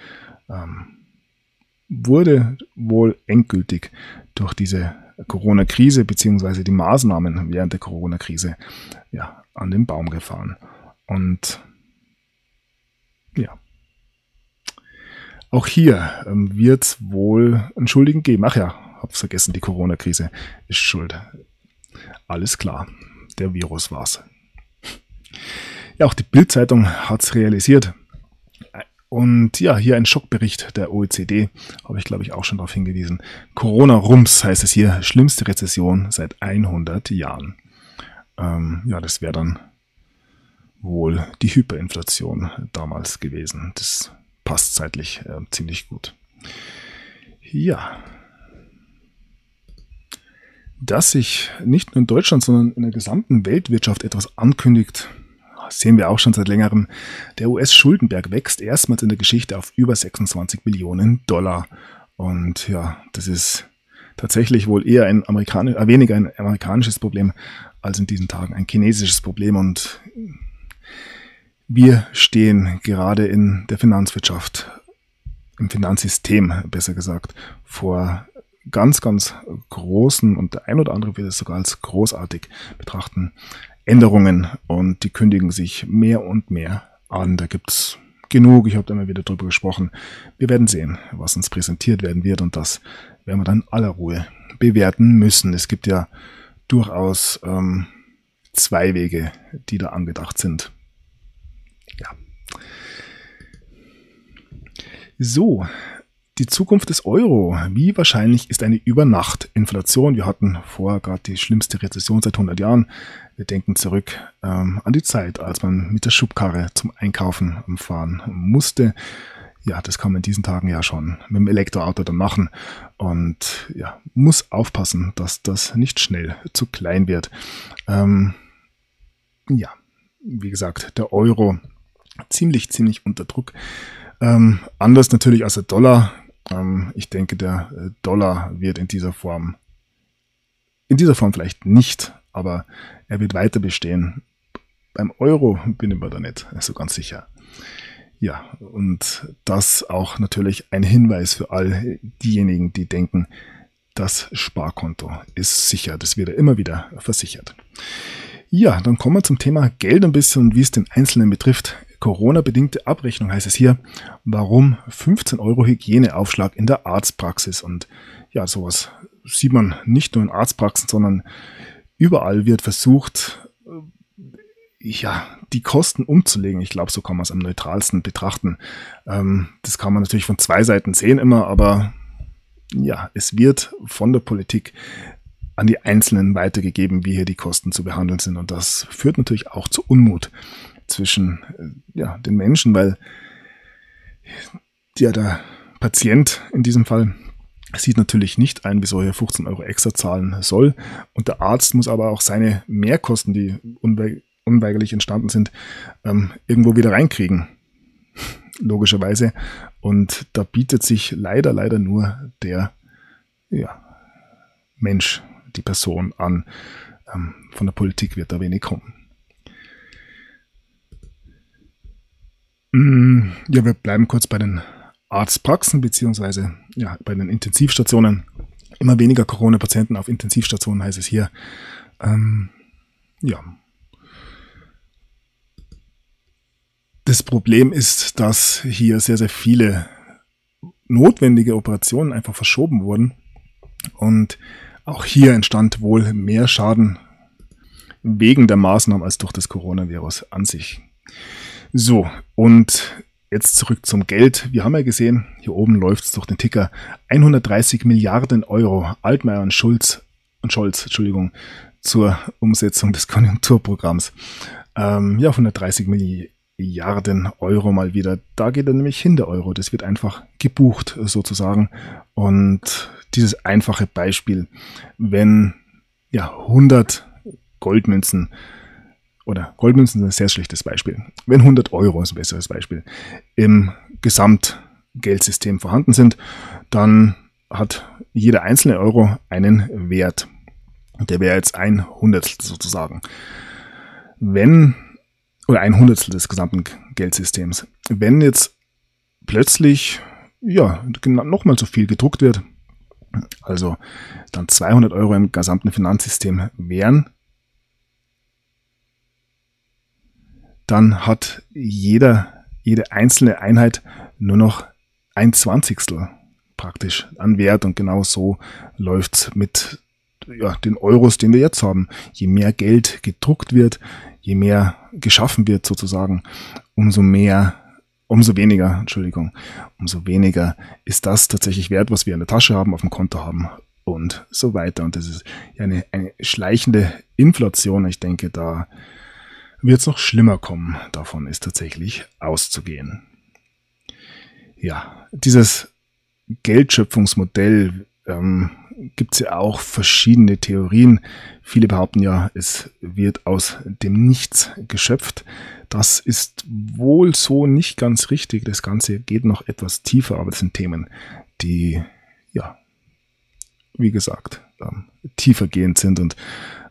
wurde wohl endgültig durch diese Corona-Krise beziehungsweise die Maßnahmen während der Corona-Krise an den Baum gefahren. Und ja, auch hier wird es wohl einen Schuldigen geben. Ach ja, hab's vergessen, die Corona-Krise ist schuld. Alles klar, der Virus war's. Ja, auch die Bild-Zeitung hat's realisiert. Und ja, hier ein Schockbericht der OECD, habe ich glaube ich auch schon darauf hingewiesen. Corona-Rums heißt es hier, schlimmste Rezession seit 100 Jahren. Ja, das wäre dann wohl die Hyperinflation damals gewesen. Das passt zeitlich ziemlich gut. Ja, dass sich nicht nur in Deutschland, sondern in der gesamten Weltwirtschaft etwas ankündigt, sehen wir auch schon seit längerem. Der US-Schuldenberg wächst erstmals in der Geschichte auf über 26 Billionen Dollar. Und ja, das ist tatsächlich wohl eher weniger ein amerikanisches Problem als in diesen Tagen ein chinesisches Problem. Und wir stehen gerade in der Finanzwirtschaft, im Finanzsystem besser gesagt, vor ganz, ganz großen, und der ein oder andere wird es sogar als großartig betrachten, Änderungen, und die kündigen sich mehr und mehr an. Da gibt's genug, ich habe da mal wieder drüber gesprochen. Wir werden sehen, was uns präsentiert werden wird, und das werden wir dann in aller Ruhe bewerten müssen. Es gibt ja durchaus zwei Wege, die da angedacht sind. Ja. So, die Zukunft des Euro. Wie wahrscheinlich ist eine Übernacht-Inflation? Wir hatten vorher gerade die schlimmste Rezession seit 100 Jahren. Wir denken zurück an die Zeit, als man mit der Schubkarre zum Einkaufen fahren musste. Ja, das kann man in diesen Tagen ja schon mit dem Elektroauto dann machen. Und ja, muss aufpassen, dass das nicht schnell zu klein wird. Ja, wie gesagt, der Euro ziemlich unter Druck. Anders natürlich als der Dollar. Ich denke, der Dollar wird in dieser Form vielleicht nicht, aber er wird weiter bestehen. Beim Euro bin ich mir da nicht so ganz sicher. Ja, und das auch natürlich ein Hinweis für all diejenigen, die denken, das Sparkonto ist sicher. Das wird ja immer wieder versichert. Ja, dann kommen wir zum Thema Geld ein bisschen und wie es den Einzelnen betrifft. Corona-bedingte Abrechnung heißt es hier. Warum 15 € Hygieneaufschlag in der Arztpraxis? Und ja, sowas sieht man nicht nur in Arztpraxen, sondern überall wird versucht, ja, die Kosten umzulegen. Ich glaube, so kann man es am neutralsten betrachten. Das kann man natürlich von zwei Seiten sehen immer, aber ja, es wird von der Politik an die Einzelnen weitergegeben, wie hier die Kosten zu behandeln sind. Und das führt natürlich auch zu Unmut zwischen den Menschen, weil der Patient in diesem Fall sieht natürlich nicht ein, wieso er 15 € extra zahlen soll. Und der Arzt muss aber auch seine Mehrkosten, die unweigerlich entstanden sind, irgendwo wieder reinkriegen. Logischerweise. Und da bietet sich leider nur der Mensch, die Person an. Von der Politik wird da wenig kommen. Ja, wir bleiben kurz bei den Arztpraxen beziehungsweise bei den Intensivstationen. Immer weniger Corona-Patienten auf Intensivstationen, heißt es hier. Das Problem ist, dass hier sehr viele notwendige Operationen einfach verschoben wurden. Und auch hier entstand wohl mehr Schaden wegen der Maßnahmen als durch das Coronavirus an sich. So, und jetzt zurück zum Geld. Wir haben ja gesehen, hier oben läuft es durch den Ticker, 130 Milliarden € Altmaier und Scholz, zur Umsetzung des Konjunkturprogramms. 130 Milliarden € mal wieder. Da geht er nämlich hin, der Euro. Das wird einfach gebucht sozusagen. Und dieses einfache Beispiel, wenn 100 Goldmünzen, oder Goldmünzen sind ein sehr schlechtes Beispiel, wenn 100 € ist ein besseres Beispiel, im Gesamtgeldsystem vorhanden sind, dann hat jeder einzelne Euro einen Wert. Der wäre jetzt ein Hundertstel sozusagen. Oder ein Hundertstel des gesamten Geldsystems. Wenn jetzt plötzlich nochmal so viel gedruckt wird, also dann 200 € im gesamten Finanzsystem wären, dann hat jede einzelne Einheit nur noch 1/20 praktisch an Wert, und genau so läuft's mit den Euros, den wir jetzt haben. Je mehr Geld gedruckt wird, je mehr geschaffen wird sozusagen, umso weniger ist das tatsächlich wert, was wir in der Tasche haben, auf dem Konto haben und so weiter. Und das ist ja eine schleichende Inflation. Ich denke, da wird es noch schlimmer kommen. Davon ist tatsächlich auszugehen. Ja, dieses Geldschöpfungsmodell gibt es ja auch verschiedene Theorien. Viele behaupten ja, es wird aus dem Nichts geschöpft. Das ist wohl so nicht ganz richtig. Das Ganze geht noch etwas tiefer, aber das sind Themen, die, ja, wie gesagt, tiefergehend sind und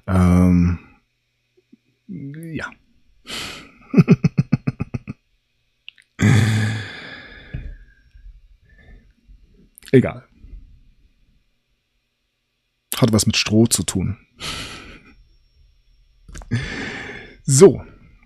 ja. Egal. Hat was mit Stroh zu tun. So.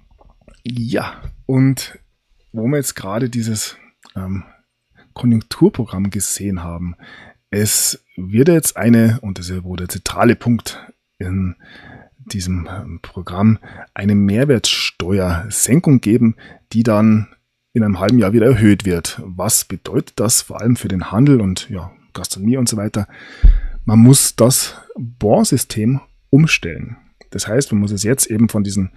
Ja, und wo wir jetzt gerade dieses Konjunkturprogramm gesehen haben, es wird jetzt und das ist ja wohl der zentrale Punkt in diesem Programm, eine Mehrwertsteuersenkung geben, die dann in einem halben Jahr wieder erhöht wird. Was bedeutet das vor allem für den Handel und Gastronomie und so weiter? Man muss das Bonsystem umstellen. Das heißt, man muss es jetzt eben von diesen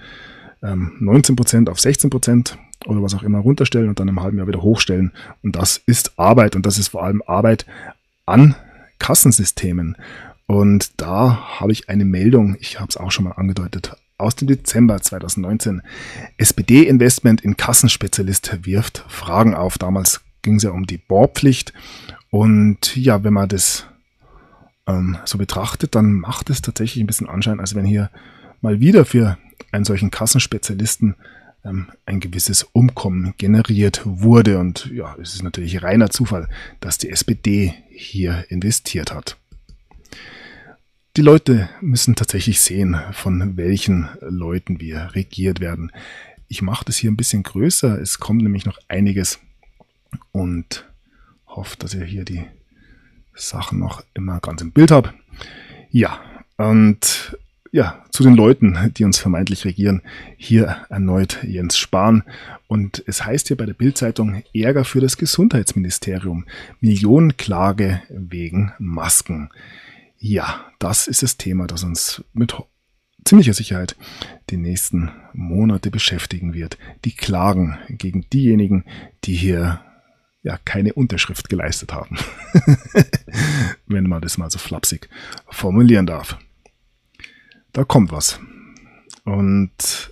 19% auf 16% oder was auch immer runterstellen und dann im halben Jahr wieder hochstellen. Und das ist Arbeit, und das ist vor allem Arbeit an Kassensystemen. Und da habe ich eine Meldung, ich habe es auch schon mal angedeutet, aus dem Dezember 2019. SPD-Investment in Kassenspezialist wirft Fragen auf. Damals ging es ja um die Bohrpflicht. Und ja, wenn man das so betrachtet, dann macht es tatsächlich ein bisschen Anschein, als wenn hier mal wieder für einen solchen Kassenspezialisten ein gewisses Umkommen generiert wurde. Und ja, es ist natürlich reiner Zufall, dass die SPD hier investiert hat. Die Leute müssen tatsächlich sehen, von welchen Leuten wir regiert werden. Ich mache das hier ein bisschen größer. Es kommt nämlich noch einiges und hoffe, dass ihr hier die Sachen noch immer ganz im Bild habt. Ja, und ja, zu den Leuten, die uns vermeintlich regieren, hier erneut Jens Spahn. Und es heißt hier bei der Bild-Zeitung: Ärger für das Gesundheitsministerium, Millionenklage wegen Masken. Ja, das ist das Thema, das uns mit ziemlicher Sicherheit die nächsten Monate beschäftigen wird. Die Klagen gegen diejenigen, die hier keine Unterschrift geleistet haben. Wenn man das mal so flapsig formulieren darf. Da kommt was. Und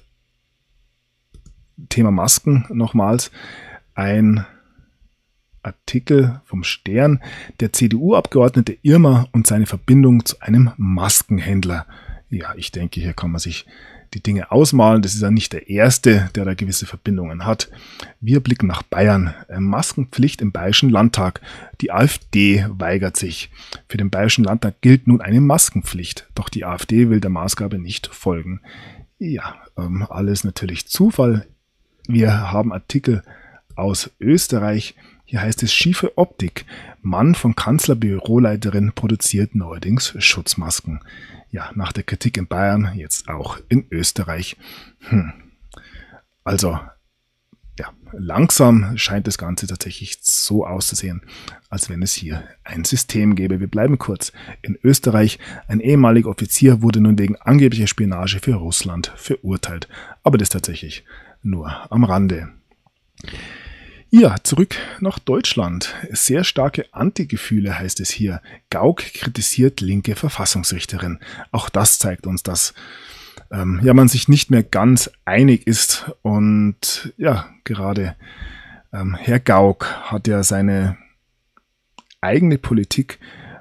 Thema Masken nochmals. Ein Artikel vom Stern: Der CDU-Abgeordnete Irmer und seine Verbindung zu einem Maskenhändler. Ja, ich denke, hier kann man sich die Dinge ausmalen. Das ist ja nicht der Erste, der da gewisse Verbindungen hat. Wir blicken nach Bayern. Maskenpflicht im Bayerischen Landtag. Die AfD weigert sich. Für den Bayerischen Landtag gilt nun eine Maskenpflicht. Doch die AfD will der Maßgabe nicht folgen. Ja, alles natürlich Zufall. Wir haben Artikel aus Österreich. Hier heißt es: schiefe Optik. Mann von Kanzlerbüroleiterin produziert neuerdings Schutzmasken. Ja, nach der Kritik in Bayern jetzt auch in Österreich. Also, ja, langsam scheint das Ganze tatsächlich so auszusehen, als wenn es hier ein System gäbe. Wir bleiben kurz in Österreich. Ein ehemaliger Offizier wurde nun wegen angeblicher Spionage für Russland verurteilt. Aber das tatsächlich nur am Rande. Ja, zurück nach Deutschland. Sehr starke Antigefühle heißt es hier. Gauck kritisiert linke Verfassungsrichterin. Auch das zeigt uns, dass man sich nicht mehr ganz einig ist. Und ja, gerade Herr Gauck hat ja seine eigene Politik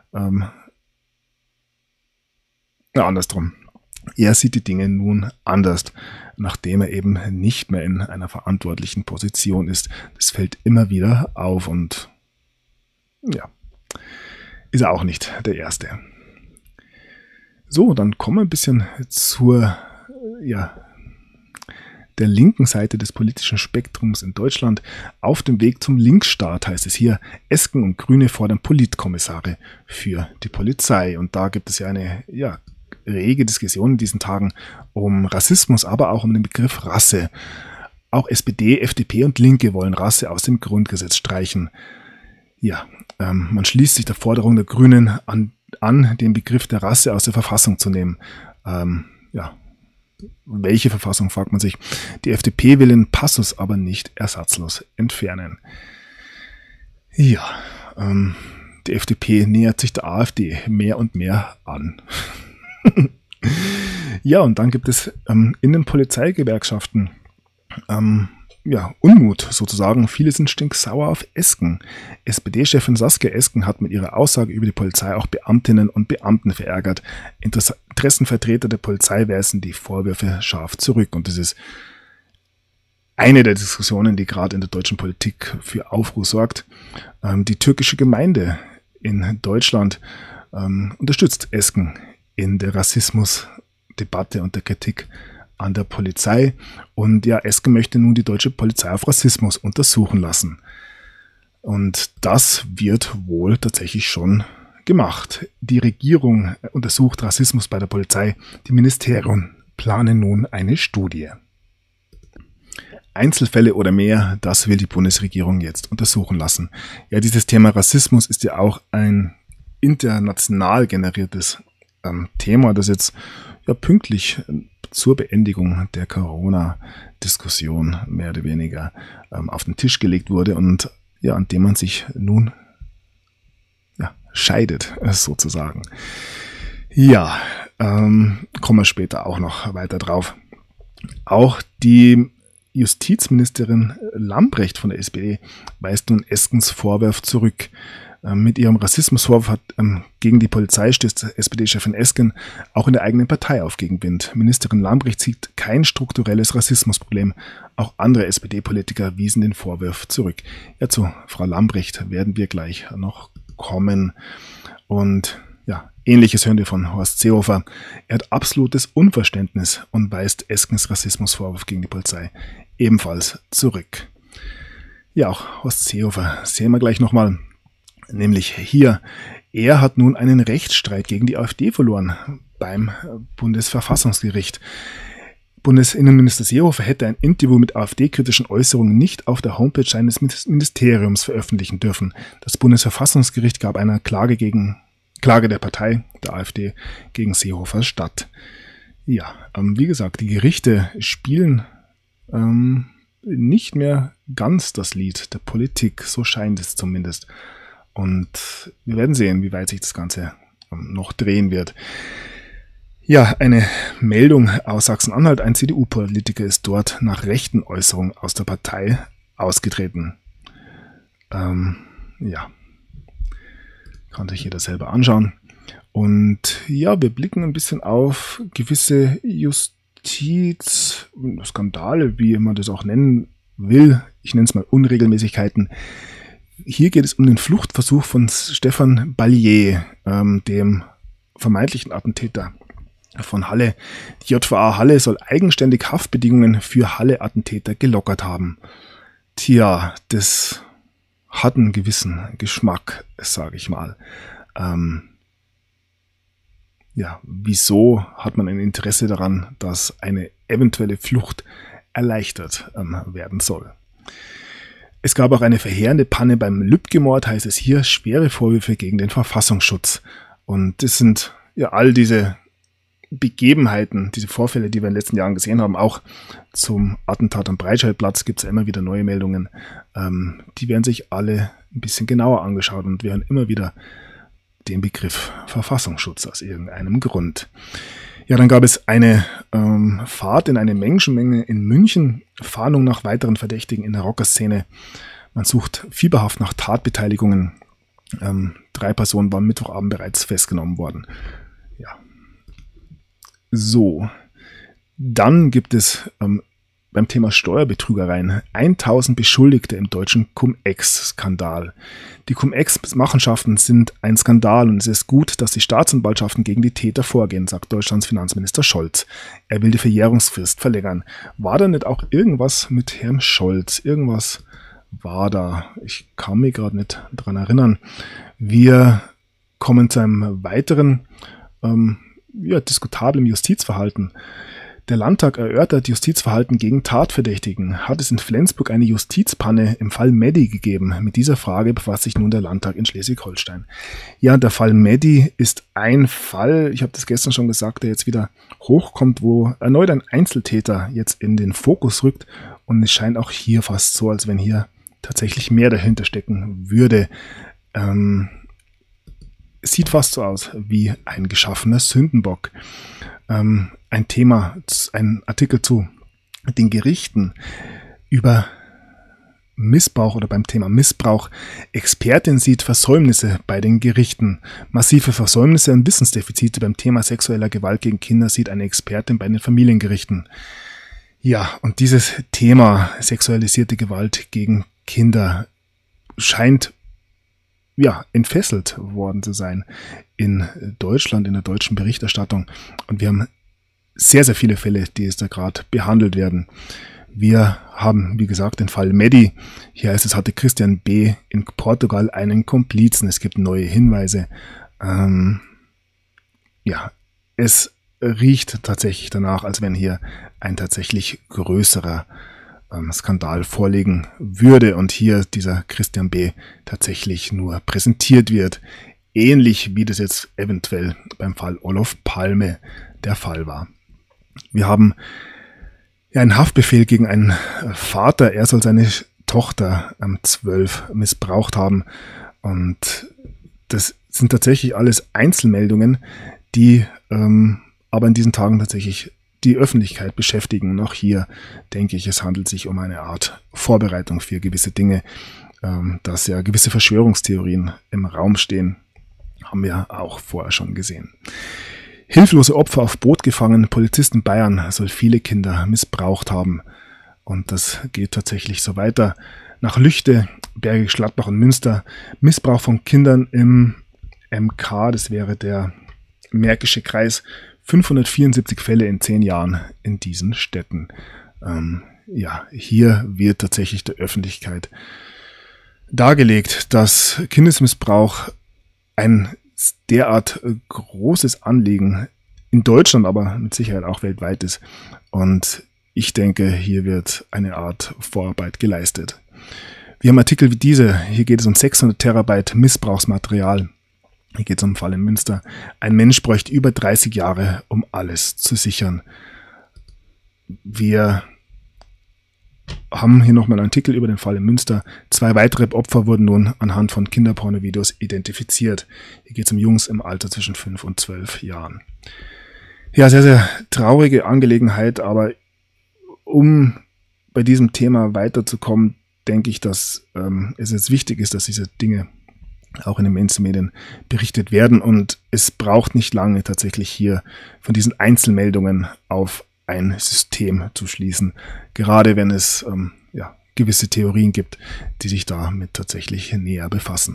andersrum. Er sieht die Dinge nun anders, nachdem er eben nicht mehr in einer verantwortlichen Position ist. Das fällt immer wieder auf und ja, ist er auch nicht der Erste. So, dann kommen wir ein bisschen zur der linken Seite des politischen Spektrums in Deutschland auf dem Weg zum Linksstaat, heißt es hier. Esken und Grüne fordern Politkommissare für die Polizei. Und da gibt es ja eine rege Diskussion in diesen Tagen um Rassismus, aber auch um den Begriff Rasse. Auch SPD, FDP und Linke wollen Rasse aus dem Grundgesetz streichen. Ja, man schließt sich der Forderung der Grünen an, den Begriff der Rasse aus der Verfassung zu nehmen. Welche Verfassung, fragt man sich. Die FDP will den Passus aber nicht ersatzlos entfernen. Ja, die FDP nähert sich der AfD mehr und mehr an. Ja, und dann gibt es in den Polizeigewerkschaften Unmut sozusagen. Viele sind stinksauer auf Esken. SPD-Chefin Saskia Esken hat mit ihrer Aussage über die Polizei auch Beamtinnen und Beamten verärgert. Interessenvertreter der Polizei weisen die Vorwürfe scharf zurück. Und das ist eine der Diskussionen, die gerade in der deutschen Politik für Aufruhr sorgt. Die türkische Gemeinde in Deutschland unterstützt Esken in der Rassismusdebatte und der Kritik an der Polizei. Und ja, Esken möchte nun die deutsche Polizei auf Rassismus untersuchen lassen. Und das wird wohl tatsächlich schon gemacht. Die Regierung untersucht Rassismus bei der Polizei. Die Ministerien planen nun eine Studie. Einzelfälle oder mehr, das will die Bundesregierung jetzt untersuchen lassen. Ja, dieses Thema Rassismus ist ja auch ein international generiertes Thema, das jetzt pünktlich zur Beendigung der Corona-Diskussion mehr oder weniger auf den Tisch gelegt wurde und an dem man sich nun scheidet, sozusagen. Ja, kommen wir später auch noch weiter drauf. Auch die Justizministerin Lambrecht von der SPD weist nun Eskens Vorwurf zurück. Mit ihrem Rassismusvorwurf gegen die Polizei stößt SPD-Chefin Esken auch in der eigenen Partei auf Gegenwind. Ministerin Lambrecht sieht kein strukturelles Rassismusproblem. Auch andere SPD-Politiker wiesen den Vorwurf zurück. Ja, zu Frau Lambrecht werden wir gleich noch kommen. Und Ähnliches hören wir von Horst Seehofer. Er hat absolutes Unverständnis und weist Eskens Rassismusvorwurf gegen die Polizei ebenfalls zurück. Ja, auch Horst Seehofer sehen wir gleich nochmal. Nämlich hier, er hat nun einen Rechtsstreit gegen die AfD verloren beim Bundesverfassungsgericht. Bundesinnenminister Seehofer hätte ein Interview mit AfD-kritischen Äußerungen nicht auf der Homepage seines Ministeriums veröffentlichen dürfen. Das Bundesverfassungsgericht gab einer Klage der Partei, der AfD, gegen Seehofer statt. Ja, wie gesagt, die Gerichte spielen nicht mehr ganz das Lied der Politik, so scheint es zumindest. Und wir werden sehen, wie weit sich das Ganze noch drehen wird. Ja, eine Meldung aus Sachsen-Anhalt. Ein CDU-Politiker ist dort nach rechten Äußerungen aus der Partei ausgetreten. Kann sich jeder selber anschauen. Und ja, wir blicken ein bisschen auf gewisse Justizskandale, wie man das auch nennen will. Ich nenne es mal Unregelmäßigkeiten. Hier geht es um den Fluchtversuch von Stefan Ballier, dem vermeintlichen Attentäter von Halle. Die JVA Halle soll eigenständig Haftbedingungen für Halle-Attentäter gelockert haben. Tja, das hat einen gewissen Geschmack, sage ich mal. Wieso hat man ein Interesse daran, dass eine eventuelle Flucht erleichtert werden soll? Es gab auch eine verheerende Panne beim Lübcke-Mord, heißt es hier, schwere Vorwürfe gegen den Verfassungsschutz. Und das sind all diese Begebenheiten, diese Vorfälle, die wir in den letzten Jahren gesehen haben, auch zum Attentat am Breitscheidplatz gibt es ja immer wieder neue Meldungen. Die werden sich alle ein bisschen genauer angeschaut und wir hören immer wieder den Begriff Verfassungsschutz aus irgendeinem Grund. Ja, dann gab es eine Fahrt in eine Menschenmenge in München, Fahndung nach weiteren Verdächtigen in der Rockerszene. Man sucht fieberhaft nach Tatbeteiligungen. 3 Personen waren Mittwochabend bereits festgenommen worden. Ja. So, dann gibt es beim Thema Steuerbetrügereien. 1000 Beschuldigte im deutschen Cum-Ex-Skandal. Die Cum-Ex-Machenschaften sind ein Skandal und es ist gut, dass die Staatsanwaltschaften gegen die Täter vorgehen, sagt Deutschlands Finanzminister Scholz. Er will die Verjährungsfrist verlängern. War da nicht auch irgendwas mit Herrn Scholz? Irgendwas war da. Ich kann mich gerade nicht dran erinnern. Wir kommen zu einem weiteren diskutablen Justizverhalten. Der Landtag erörtert Justizverhalten gegen Tatverdächtigen. Hat es in Flensburg eine Justizpanne im Fall Meddi gegeben? Mit dieser Frage befasst sich nun der Landtag in Schleswig-Holstein. Ja, der Fall Meddi ist ein Fall, ich habe das gestern schon gesagt, der jetzt wieder hochkommt, wo erneut ein Einzeltäter jetzt in den Fokus rückt. Und es scheint auch hier fast so, als wenn hier tatsächlich mehr dahinter stecken würde. Sieht fast so aus wie ein geschaffener Sündenbock. Ein Thema, ein Artikel zu den Gerichten über Missbrauch oder beim Thema Missbrauch. Expertin sieht Versäumnisse bei den Gerichten. Massive Versäumnisse und Wissensdefizite beim Thema sexueller Gewalt gegen Kinder sieht eine Expertin bei den Familiengerichten. Ja, und dieses Thema sexualisierte Gewalt gegen Kinder scheint entfesselt worden zu sein in Deutschland, in der deutschen Berichterstattung. Und wir haben sehr, sehr viele Fälle, die jetzt da gerade behandelt werden. Wir haben, wie gesagt, den Fall Meddi. Hier heißt es, hatte Christian B. in Portugal einen Komplizen. Es gibt neue Hinweise. Es riecht tatsächlich danach, als wenn hier ein tatsächlich größerer Skandal vorliegen würde und hier dieser Christian B. tatsächlich nur präsentiert wird. Ähnlich wie das jetzt eventuell beim Fall Olof Palme der Fall war. Wir haben einen Haftbefehl gegen einen Vater. Er soll seine Tochter 12 missbraucht haben. Und das sind tatsächlich alles Einzelmeldungen, die aber in diesen Tagen tatsächlich die Öffentlichkeit beschäftigen. Noch hier denke ich, es handelt sich um eine Art Vorbereitung für gewisse Dinge, dass ja gewisse Verschwörungstheorien im Raum stehen, haben wir auch vorher schon gesehen. Hilflose Opfer auf Boot gefangen. Polizist in Bayern soll viele Kinder missbraucht haben. Und das geht tatsächlich so weiter. Nach Lüchte, Bergisch Gladbach und Münster. Missbrauch von Kindern im MK, das wäre der Märkische Kreis. 574 Fälle in 10 Jahren in diesen Städten. Hier wird tatsächlich der Öffentlichkeit dargelegt, dass Kindesmissbrauch ein derart großes Anliegen in Deutschland, aber mit Sicherheit auch weltweit ist. Und ich denke, hier wird eine Art Vorarbeit geleistet. Wir haben Artikel wie diese. Hier geht es um 600 Terabyte Missbrauchsmaterial. Hier geht es um einen Fall in Münster. Ein Mensch bräuchte über 30 Jahre, um alles zu sichern. Wir haben hier nochmal einen Artikel über den Fall in Münster. 2 weitere Opfer wurden nun anhand von Kinderpornovideos identifiziert. Hier geht es um Jungs im Alter zwischen 5 und 12 Jahren. Ja, sehr, sehr traurige Angelegenheit, aber um bei diesem Thema weiterzukommen, denke ich, dass es jetzt wichtig ist, dass diese Dinge auch in den Mainstream-Medien berichtet werden und es braucht nicht lange tatsächlich hier von diesen Einzelmeldungen auf ein System zu schließen, gerade wenn es gewisse Theorien gibt, die sich damit tatsächlich näher befassen.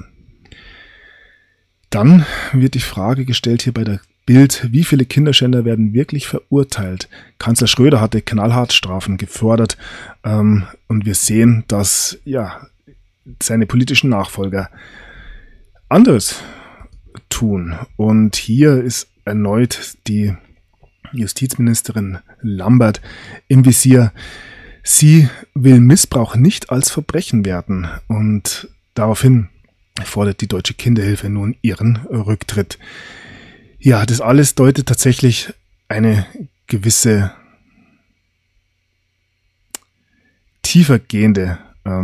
Dann wird die Frage gestellt hier bei der Bild, wie viele Kinderschänder werden wirklich verurteilt? Kanzler Schröder hatte knallhart Strafen gefordert und wir sehen, dass seine politischen Nachfolger anderes tun. Und hier ist erneut die Justizministerin Lambert im Visier. Sie will Missbrauch nicht als Verbrechen werten und daraufhin fordert die Deutsche Kinderhilfe nun ihren Rücktritt. Ja, das alles deutet tatsächlich eine gewisse tiefergehende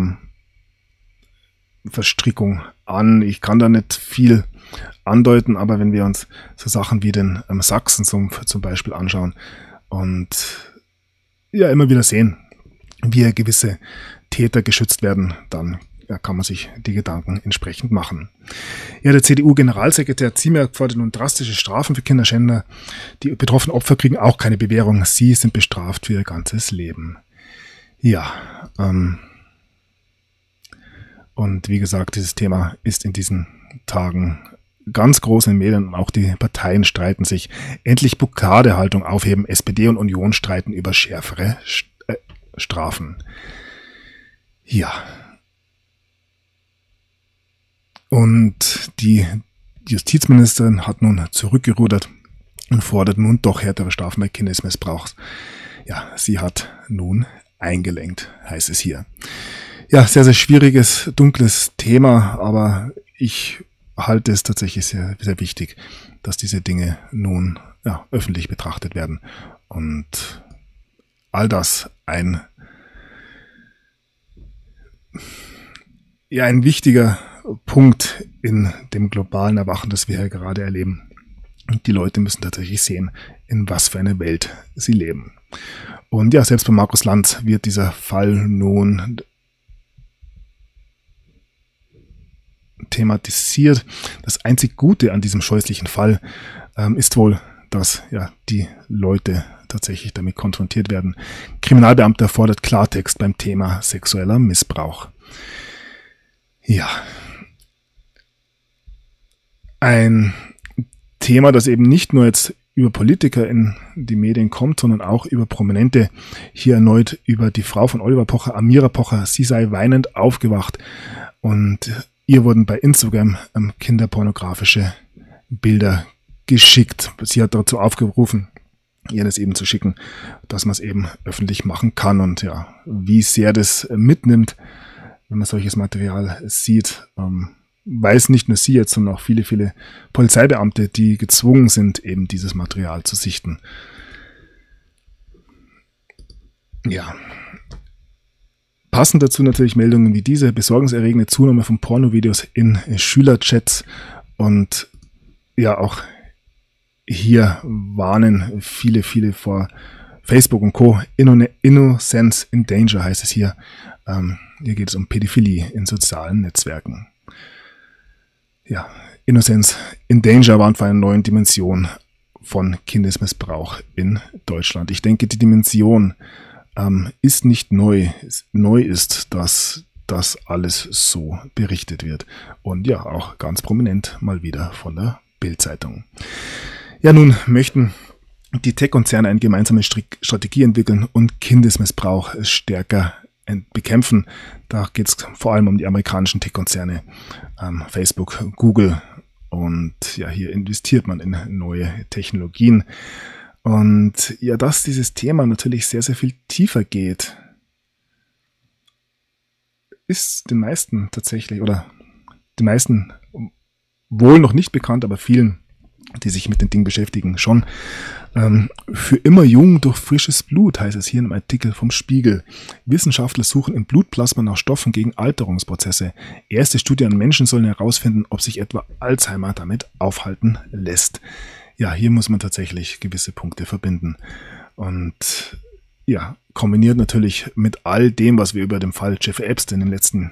Verstrickung an. Ich kann da nicht viel andeuten, aber wenn wir uns so Sachen wie den Sachsensumpf zum Beispiel anschauen und immer wieder sehen, wie gewisse Täter geschützt werden, dann kann man sich die Gedanken entsprechend machen. Ja, der CDU-Generalsekretär Ziemiak fordert nun drastische Strafen für Kinderschänder. Die betroffenen Opfer kriegen auch keine Bewährung. Sie sind bestraft für ihr ganzes Leben. Ja, und wie gesagt, dieses Thema ist in diesen Tagen ganz groß in den Medien und auch die Parteien streiten sich. Endlich Blockadehaltung aufheben. SPD und Union streiten über schärfere Strafen. Ja. Und die Justizministerin hat nun zurückgerudert und fordert nun doch härtere Strafen bei Kindesmissbrauchs. Ja, sie hat nun eingelenkt, heißt es hier. Ja, sehr, sehr schwieriges, dunkles Thema, aber ich halte es tatsächlich sehr, sehr wichtig, dass diese Dinge nun öffentlich betrachtet werden und all das ein wichtiger Punkt in dem globalen Erwachen, das wir hier gerade erleben. Und die Leute müssen tatsächlich sehen, in was für eine Welt sie leben. Und ja, selbst bei Markus Lanz wird dieser Fall nun thematisiert. Das einzig Gute an diesem scheußlichen Fall ist wohl, dass die Leute tatsächlich damit konfrontiert werden. Kriminalbeamter fordert Klartext beim Thema sexueller Missbrauch. Ja. Ein Thema, das eben nicht nur jetzt über Politiker in die Medien kommt, sondern auch über Prominente. Hier erneut über die Frau von Oliver Pocher, Amira Pocher. Sie sei weinend aufgewacht und ihr wurden bei Instagram kinderpornografische Bilder geschickt. Sie hat dazu aufgerufen, ihr das eben zu schicken, dass man es eben öffentlich machen kann. Und ja, wie sehr das mitnimmt, wenn man solches Material sieht, weiß nicht nur sie jetzt, sondern auch viele, viele Polizeibeamte, die gezwungen sind, eben dieses Material zu sichten. Ja. Passend dazu natürlich Meldungen wie diese, besorgniserregende Zunahme von Pornovideos in Schülerchats und ja, auch hier warnen viele, viele vor Facebook und Co. Innocence in Danger heißt es hier. Hier geht es um Pädophilie in sozialen Netzwerken. Ja, Innocence in Danger waren für eine neue Dimension von Kindesmissbrauch in Deutschland. Ich denke, die Dimension ist nicht neu. Neu ist, dass das alles so berichtet wird. Und ja, auch ganz prominent mal wieder von der Bild-Zeitung. Ja, nun möchten die Tech-Konzerne eine gemeinsame Strategie entwickeln und Kindesmissbrauch stärker bekämpfen. Da geht es vor allem um die amerikanischen Tech-Konzerne, Facebook, Google. Und ja, hier investiert man in neue Technologien. Und ja, dass dieses Thema natürlich sehr, sehr viel tiefer geht, ist den meisten tatsächlich, oder den meisten wohl noch nicht bekannt, aber vielen, die sich mit den Dingen beschäftigen, schon. Für immer jung durch frisches Blut, heißt es hier in einem Artikel vom Spiegel. Wissenschaftler suchen im Blutplasma nach Stoffen gegen Alterungsprozesse. Erste Studien an Menschen sollen herausfinden, ob sich etwa Alzheimer damit aufhalten lässt. Ja, hier muss man tatsächlich gewisse Punkte verbinden. Und ja, kombiniert natürlich mit all dem, was wir über den Fall Jeffrey Epstein im letzten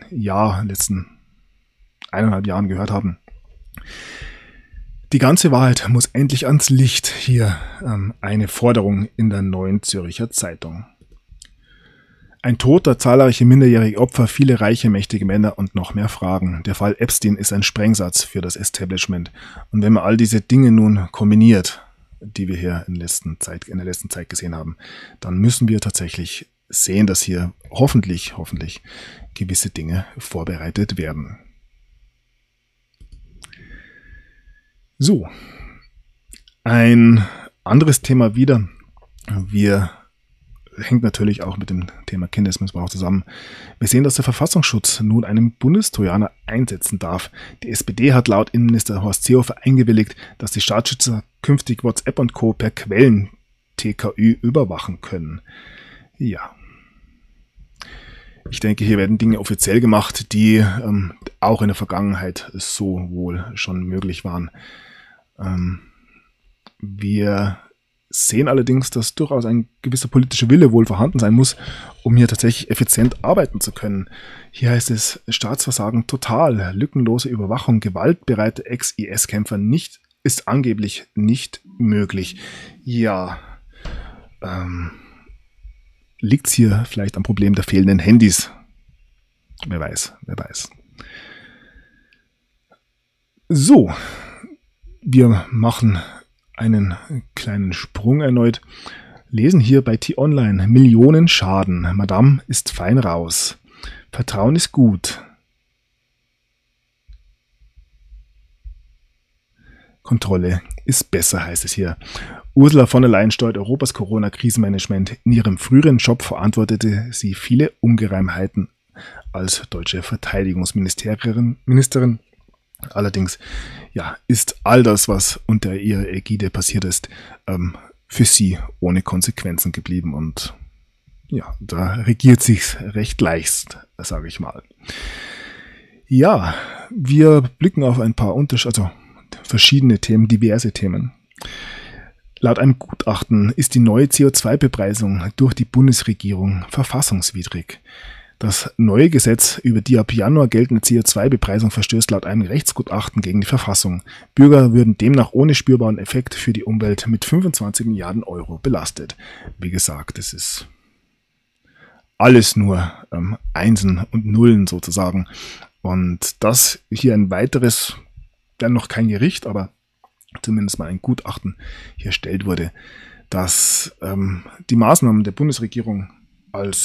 1,5 Jahren gehört haben. Die ganze Wahrheit muss endlich ans Licht. Hier eine Forderung in der Neuen Zürcher Zeitung. Ein Toter, zahlreiche minderjährige Opfer, viele reiche, mächtige Männer und noch mehr Fragen. Der Fall Epstein ist ein Sprengsatz für das Establishment. Und wenn man all diese Dinge nun kombiniert, die wir hier in der letzten Zeit gesehen haben, dann müssen wir tatsächlich sehen, dass hier hoffentlich gewisse Dinge vorbereitet werden. So, ein anderes Thema wieder. Hängt natürlich auch mit dem Thema Kindesmissbrauch zusammen. Wir sehen, dass der Verfassungsschutz nun einen Bundestrojaner einsetzen darf. Die SPD hat laut Innenminister Horst Seehofer eingewilligt, dass die Staatsschützer künftig WhatsApp und Co. per Quellen-TKÜ überwachen können. Ja. Ich denke, hier werden Dinge offiziell gemacht, die auch in der Vergangenheit so wohl schon möglich waren. Wir sehen allerdings, dass durchaus ein gewisser politischer Wille wohl vorhanden sein muss, um hier tatsächlich effizient arbeiten zu können. Hier heißt es Staatsversagen total, lückenlose Überwachung, gewaltbereite Ex-IS-Kämpfer ist angeblich nicht möglich. Ja, liegt es hier vielleicht am Problem der fehlenden Handys? Wer weiß, wer weiß. So, wir machen einen kleinen Sprung erneut. Lesen hier bei T-Online: Millionen Schaden. Madame ist fein raus. Vertrauen ist gut. Kontrolle ist besser, heißt es hier. Ursula von der Leyen steuert Europas Corona-Krisenmanagement. In ihrem früheren Job verantwortete sie viele Ungereimheiten als deutsche Verteidigungsministerin. Allerdings ist all das, was unter ihrer Ägide passiert ist, für sie ohne Konsequenzen geblieben. Und ja, da regiert sich's recht leicht, sage ich mal. Ja, wir blicken auf ein paar verschiedene Themen, diverse Themen. Laut einem Gutachten ist die neue CO2-Bepreisung durch die Bundesregierung verfassungswidrig. Das neue Gesetz über die ab Januar geltende CO2-Bepreisung verstößt laut einem Rechtsgutachten gegen die Verfassung. Bürger würden demnach ohne spürbaren Effekt für die Umwelt mit 25 Milliarden Euro belastet. Wie gesagt, es ist alles nur Einsen und Nullen sozusagen. Und das hier ein weiteres, dann noch kein Gericht, aber zumindest mal ein Gutachten hier erstellt wurde, dass die Maßnahmen der Bundesregierung als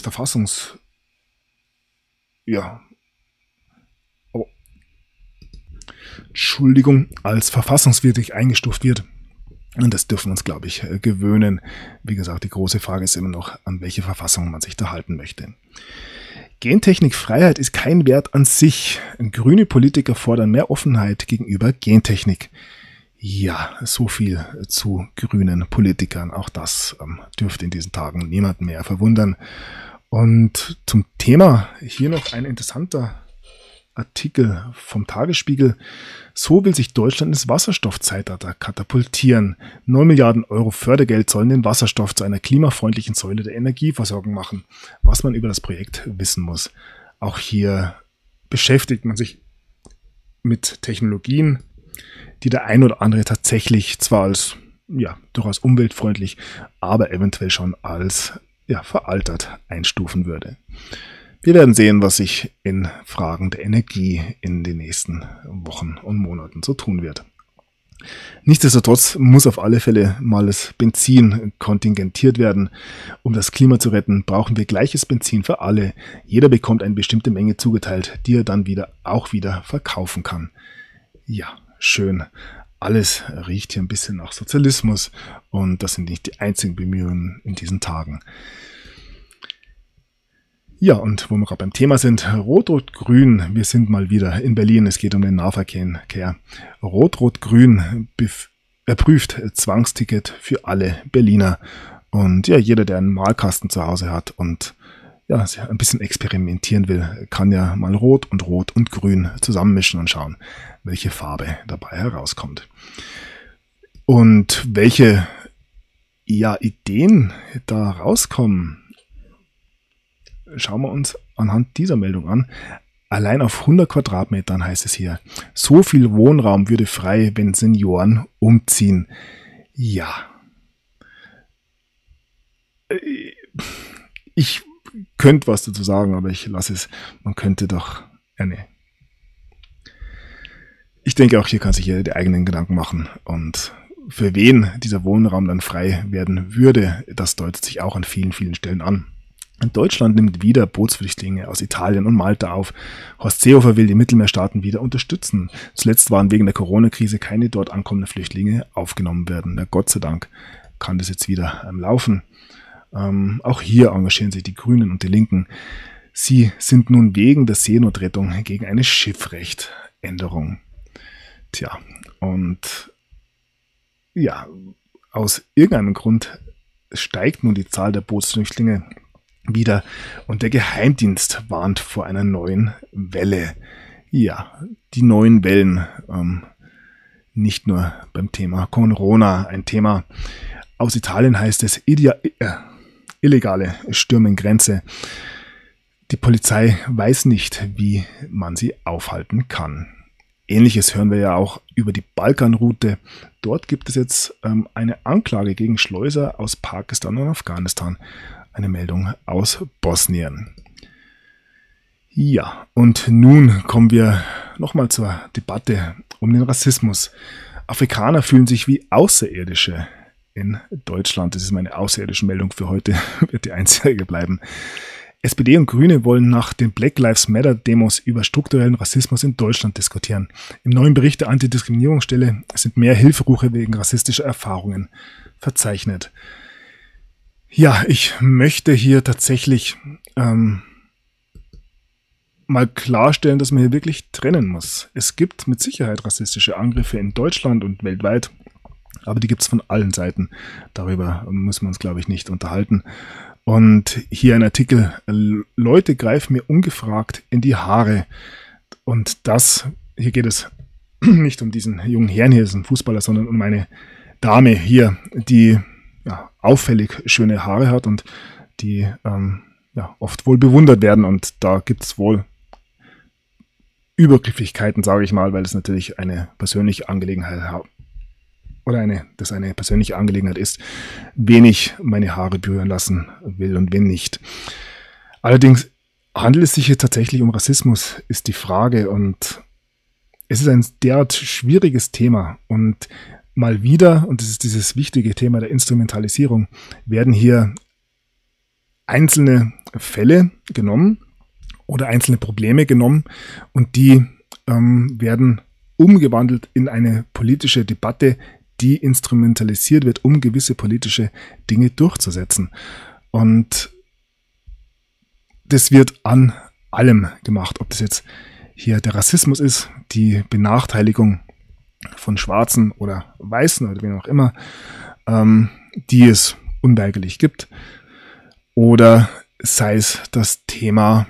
als verfassungswidrig eingestuft wird. Und das dürfen wir uns, glaube ich, gewöhnen. Wie gesagt, die große Frage ist immer noch, an welche Verfassung man sich da halten möchte. Gentechnikfreiheit ist kein Wert an sich. Grüne Politiker fordern mehr Offenheit gegenüber Gentechnik. Ja, so viel zu grünen Politikern. Auch das dürfte in diesen Tagen niemanden mehr verwundern. Und zum Thema hier noch ein interessanter Artikel vom Tagesspiegel. So will sich Deutschland ins Wasserstoffzeitalter katapultieren. 9 Milliarden Euro Fördergeld sollen den Wasserstoff zu einer klimafreundlichen Säule der Energieversorgung machen. Was man über das Projekt wissen muss. Auch hier beschäftigt man sich mit Technologien, die der ein oder andere tatsächlich zwar als durchaus umweltfreundlich, aber eventuell schon als veraltert einstufen würde. Wir werden sehen, was sich in Fragen der Energie in den nächsten Wochen und Monaten so tun wird. Nichtsdestotrotz muss auf alle Fälle mal das Benzin kontingentiert werden. Um das Klima zu retten, brauchen wir gleiches Benzin für alle. Jeder bekommt eine bestimmte Menge zugeteilt, die er dann wieder verkaufen kann. Ja, schön. Alles riecht hier ein bisschen nach Sozialismus und das sind nicht die einzigen Bemühungen in diesen Tagen. Ja, und wo wir gerade beim Thema sind, Rot-Rot-Grün, wir sind mal wieder in Berlin, es geht um den Nahverkehr. Rot-Rot-Grün prüft Zwangsticket für alle Berliner. Und ja, jeder, der einen Malkasten zu Hause hat und ein bisschen experimentieren will, kann ja mal Rot und Grün zusammenmischen und schauen, welche Farbe dabei herauskommt. Und welche Ideen da rauskommen, schauen wir uns anhand dieser Meldung an. Allein auf 100 Quadratmetern heißt es hier, so viel Wohnraum würde frei, wenn Senioren umziehen. Ja. Ich könnte was dazu sagen, aber ich lasse es. Man könnte doch... nee. Ich denke, auch hier kann sich jeder die eigenen Gedanken machen. Und für wen dieser Wohnraum dann frei werden würde, das deutet sich auch an vielen, vielen Stellen an. Deutschland nimmt wieder Bootsflüchtlinge aus Italien und Malta auf. Horst Seehofer will die Mittelmeerstaaten wieder unterstützen. Zuletzt waren wegen der Corona-Krise keine dort ankommenden Flüchtlinge aufgenommen werden. Gott sei Dank kann das jetzt wieder laufen. Auch hier engagieren sich die Grünen und die Linken. Sie sind nun wegen der Seenotrettung gegen eine Schiffrechtänderung. Tja, und aus irgendeinem Grund steigt nun die Zahl der Bootsflüchtlinge wieder und der Geheimdienst warnt vor einer neuen Welle. Ja, die neuen Wellen, nicht nur beim Thema Corona, ein Thema aus Italien heißt es illegale Stürme in Grenze. Die Polizei weiß nicht, wie man sie aufhalten kann. Ähnliches hören wir ja auch über die Balkanroute. Dort gibt es jetzt eine Anklage gegen Schleuser aus Pakistan und Afghanistan. eine Meldung aus Bosnien. Ja, und nun kommen wir nochmal zur Debatte um den Rassismus. Afrikaner fühlen sich wie Außerirdische in Deutschland. Das ist meine außerirdische Meldung für heute, wird die einzige bleiben. SPD und Grüne wollen nach den Black Lives Matter Demos über strukturellen Rassismus in Deutschland diskutieren. Im neuen Bericht der Antidiskriminierungsstelle sind mehr Hilferufe wegen rassistischer Erfahrungen verzeichnet. Ja, ich möchte hier tatsächlich mal klarstellen, dass man hier wirklich trennen muss. Es gibt mit Sicherheit rassistische Angriffe in Deutschland und weltweit, aber die gibt es von allen Seiten. Darüber müssen wir uns, glaube ich, nicht unterhalten. Und hier ein Artikel, Leute greifen mir ungefragt in die Haare. Und hier geht es nicht um diesen jungen Herrn hier, das ist ein Fußballer, sondern um eine Dame hier, die auffällig schöne Haare hat und die oft wohl bewundert werden. Und da gibt es wohl Übergriffigkeiten, sage ich mal, weil es natürlich eine persönliche Angelegenheit eine persönliche Angelegenheit ist, wen ich meine Haare berühren lassen will und wen nicht. Allerdings handelt es sich hier tatsächlich um Rassismus, ist die Frage, und es ist ein derart schwieriges Thema und mal wieder, und das ist dieses wichtige Thema der Instrumentalisierung, werden hier einzelne Fälle genommen oder einzelne Probleme genommen und die werden umgewandelt in eine politische Debatte, die instrumentalisiert wird, um gewisse politische Dinge durchzusetzen. Und das wird an allem gemacht, ob das jetzt hier der Rassismus ist, die Benachteiligung von Schwarzen oder Weißen oder wen auch immer, die es unweigerlich gibt, oder sei es das Thema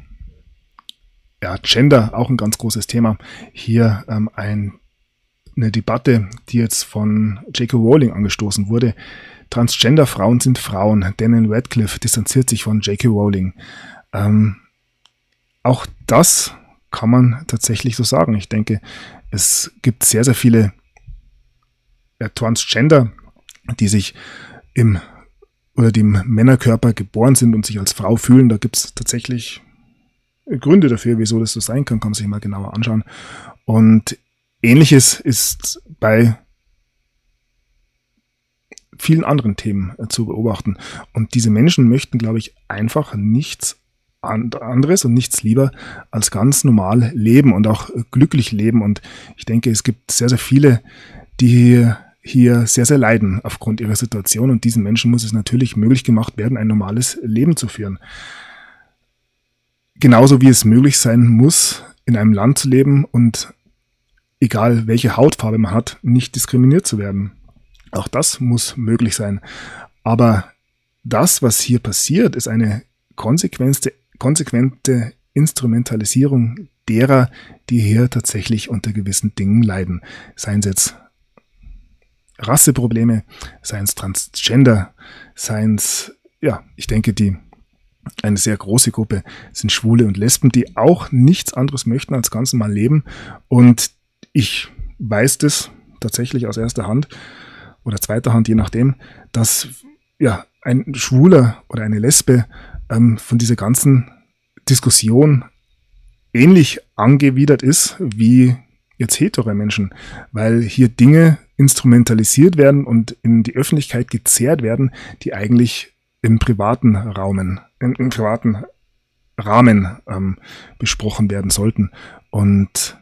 Gender, auch ein ganz großes Thema. Hier eine Debatte, die jetzt von J.K. Rowling angestoßen wurde. Transgender-Frauen sind Frauen. Daniel Radcliffe distanziert sich von J.K. Rowling. Auch das kann man tatsächlich so sagen. Ich denke, es gibt sehr, sehr viele Transgender, die sich die im Männerkörper geboren sind und sich als Frau fühlen. Da gibt es tatsächlich Gründe dafür, wieso das so sein kann man sich mal genauer anschauen. Und Ähnliches ist bei vielen anderen Themen zu beobachten. Und diese Menschen möchten, glaube ich, einfach nichts anderes und nichts lieber als ganz normal leben und auch glücklich leben. Und ich denke, es gibt sehr, sehr viele, die hier sehr, sehr leiden aufgrund ihrer Situation. Und diesen Menschen muss es natürlich möglich gemacht werden, ein normales Leben zu führen. Genauso wie es möglich sein muss, in einem Land zu leben und egal welche Hautfarbe man hat, nicht diskriminiert zu werden. Auch das muss möglich sein. Aber das, was hier passiert, ist eine konsequente Instrumentalisierung derer, die hier tatsächlich unter gewissen Dingen leiden. Seien es jetzt Rasseprobleme, seien es Transgender, seien es, ich denke, eine sehr große Gruppe sind Schwule und Lesben, die auch nichts anderes möchten als ganz normal leben. Und ich weiß das tatsächlich aus erster Hand oder zweiter Hand, je nachdem, dass ein Schwuler oder eine Lesbe von dieser ganzen Diskussion ähnlich angewidert ist wie jetzt hetero Menschen, weil hier Dinge instrumentalisiert werden und in die Öffentlichkeit gezerrt werden, die eigentlich im privaten Rahmen besprochen werden sollten. Und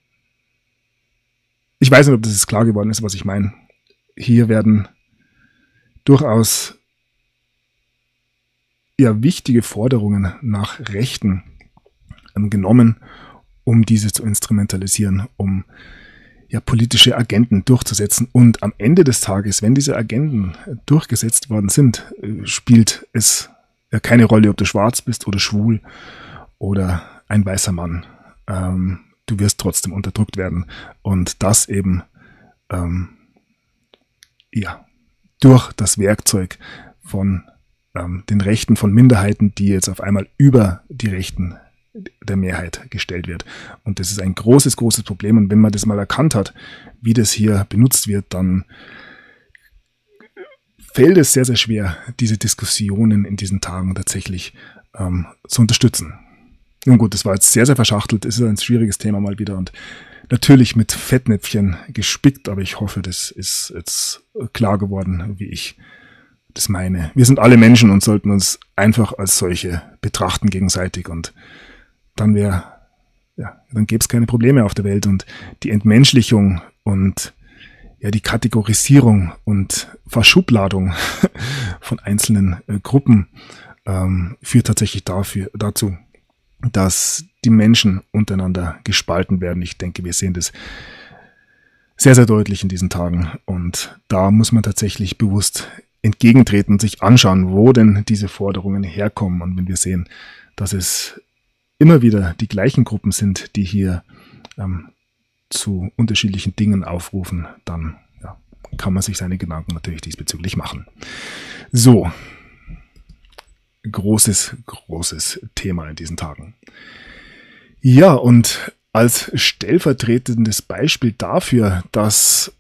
ich weiß nicht, ob das jetzt klar geworden ist, was ich meine. Hier werden durchaus wichtige Forderungen nach Rechten genommen, um diese zu instrumentalisieren, um politische Agenden durchzusetzen. Und am Ende des Tages, wenn diese Agenden durchgesetzt worden sind, spielt es keine Rolle, ob du schwarz bist oder schwul oder ein weißer Mann. Du wirst trotzdem unterdrückt werden. Und das eben durch das Werkzeug von den Rechten von Minderheiten, die jetzt auf einmal über die Rechten der Mehrheit gestellt wird. Und das ist ein großes, großes Problem. Und wenn man das mal erkannt hat, wie das hier benutzt wird, dann fällt es sehr, sehr schwer, diese Diskussionen in diesen Tagen tatsächlich zu unterstützen. Nun gut, das war jetzt sehr, sehr verschachtelt, es ist ein schwieriges Thema mal wieder und natürlich mit Fettnäpfchen gespickt, aber ich hoffe, das ist jetzt klar geworden, wie ich das meine. Wir sind alle Menschen und sollten uns einfach als solche betrachten gegenseitig und dann dann gäbe es keine Probleme auf der Welt und die Entmenschlichung und die Kategorisierung und Verschubladung von einzelnen Gruppen führt tatsächlich dazu, dass die Menschen untereinander gespalten werden. Ich denke, wir sehen das sehr, sehr deutlich in diesen Tagen und da muss man tatsächlich bewusst entgegentreten und sich anschauen, wo denn diese Forderungen herkommen. Und wenn wir sehen, dass es immer wieder die gleichen Gruppen sind, die hier zu unterschiedlichen Dingen aufrufen, dann kann man sich seine Gedanken natürlich diesbezüglich machen. So, großes Thema in diesen Tagen. Ja, und als stellvertretendes Beispiel dafür, dass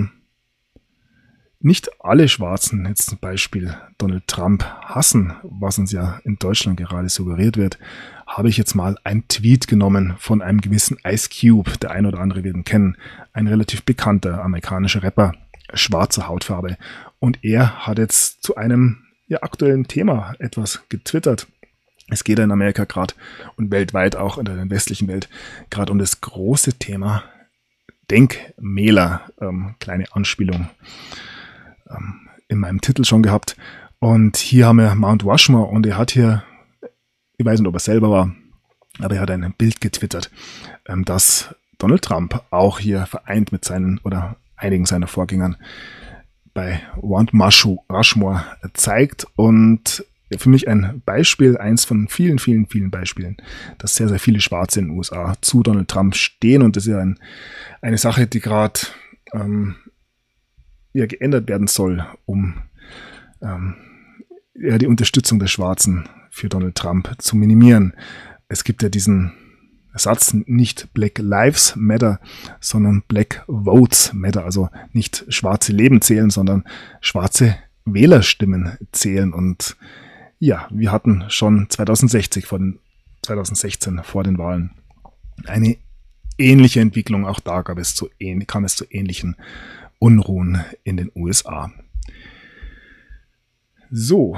nicht alle Schwarzen jetzt zum Beispiel Donald Trump hassen, was uns ja in Deutschland gerade suggeriert wird, habe ich jetzt mal einen Tweet genommen von einem gewissen Ice Cube, der ein oder andere wird ihn kennen, ein relativ bekannter amerikanischer Rapper, schwarze Hautfarbe. Und er hat jetzt zu einem aktuellen Thema etwas getwittert. Es geht in Amerika gerade und weltweit auch in der westlichen Welt gerade um das große Thema Denkmäler. Kleine Anspielung in meinem Titel schon gehabt. Und hier haben wir Mount Rushmore und er hat hier, ich weiß nicht, ob er selber war, aber er hat ein Bild getwittert, das Donald Trump auch hier vereint mit seinen oder einigen seiner Vorgängern bei Mount Rushmore zeigt und für mich ein Beispiel, eins von vielen, vielen, vielen Beispielen, dass sehr, sehr viele Schwarze in den USA zu Donald Trump stehen und das ist ja eine Sache, die gerade geändert werden soll, um die Unterstützung der Schwarzen für Donald Trump zu minimieren. Es gibt ja diesen Satz, nicht Black Lives Matter, sondern Black Votes Matter, also nicht schwarze Leben zählen, sondern schwarze Wählerstimmen zählen. Und ja, wir hatten schon 2016 vor den Wahlen eine ähnliche Entwicklung. Auch da kam es zu ähnlichen Unruhen in den USA. So.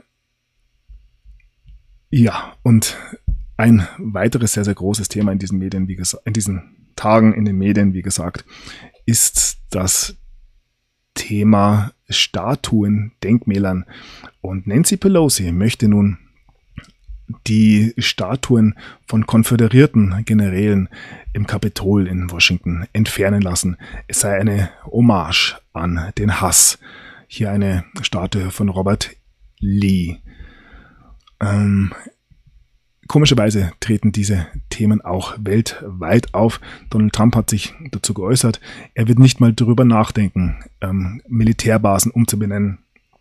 Ja, und ein weiteres sehr, sehr großes Thema in diesen Medien, in diesen Tagen in den Medien, wie gesagt, ist das Thema Statuen, Denkmälern. Und Nancy Pelosi möchte nun die Statuen von konföderierten Generälen im Kapitol in Washington entfernen lassen. Es sei eine Hommage an den Hass. Hier eine Statue von Robert Lee. Komischerweise treten diese Themen auch weltweit auf. Donald Trump hat sich dazu geäußert, er wird nicht mal darüber nachdenken, Militärbasen umzubenennen.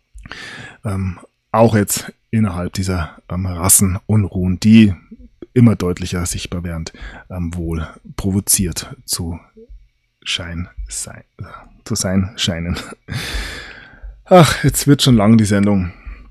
Auch jetzt innerhalb dieser Rassenunruhen, die immer deutlicher sichtbar werden, wohl provoziert zu sein scheinen. Ach, jetzt wird schon lang die Sendung.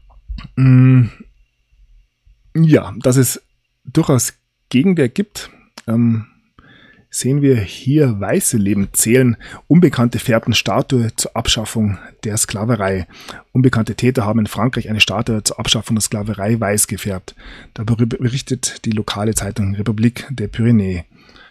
Ja, dass es durchaus Gegenwehr gibt, sehen wir hier weiße Leben zählen. Unbekannte färbten Statue zur Abschaffung der Sklaverei. Unbekannte Täter haben in Frankreich eine Statue zur Abschaffung der Sklaverei weiß gefärbt. Darüber berichtet die lokale Zeitung Republik der Pyrenäen.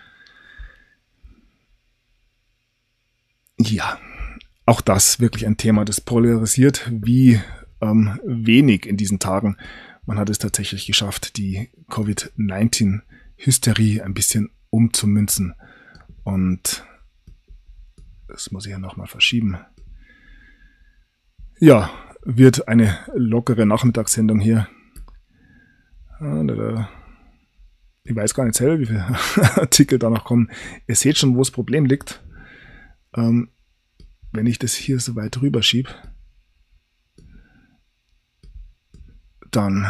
Ja, auch das wirklich ein Thema, das polarisiert wie wenig in diesen Tagen. Man hat es tatsächlich geschafft, die Covid-19-Hysterie ein bisschen umzumünzen. Und das muss ich ja nochmal verschieben. Ja, wird eine lockere Nachmittagssendung hier. Ich weiß gar nicht selber, wie viele Artikel da noch kommen. Ihr seht schon, wo das Problem liegt. Wenn ich das hier so weit rüber schiebe, dann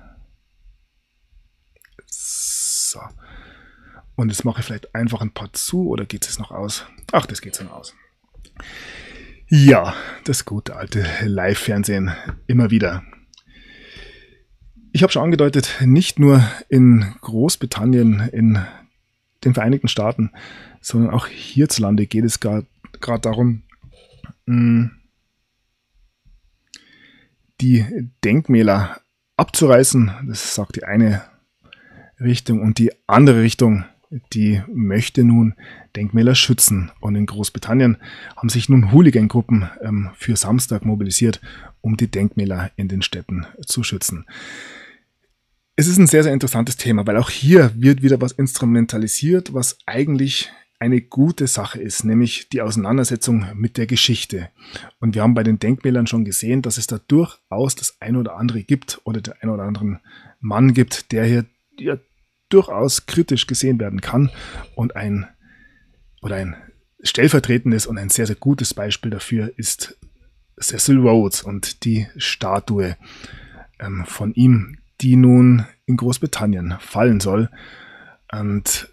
so. Und jetzt mache ich vielleicht einfach ein paar zu oder geht es noch aus? Ach, das geht dann aus. Ja, das gute alte Live-Fernsehen immer wieder. Ich habe schon angedeutet, nicht nur in Großbritannien, in den Vereinigten Staaten, sondern auch hierzulande geht es gerade darum, die Denkmäler abzureißen. Das sagt die eine Richtung, und die andere Richtung, die möchte nun Denkmäler schützen. Und in Großbritannien haben sich nun Hooligan-Gruppen für Samstag mobilisiert, um die Denkmäler in den Städten zu schützen. Es ist ein sehr, sehr interessantes Thema, weil auch hier wird wieder was instrumentalisiert, was eigentlich eine gute Sache ist, nämlich die Auseinandersetzung mit der Geschichte. Und wir haben bei den Denkmälern schon gesehen, dass es da durchaus das ein oder andere gibt oder den ein oder anderen Mann gibt, der hier ja durchaus kritisch gesehen werden kann, und ein stellvertretendes und ein sehr, sehr gutes Beispiel dafür ist Cecil Rhodes und die Statue von ihm, die nun in Großbritannien fallen soll. Und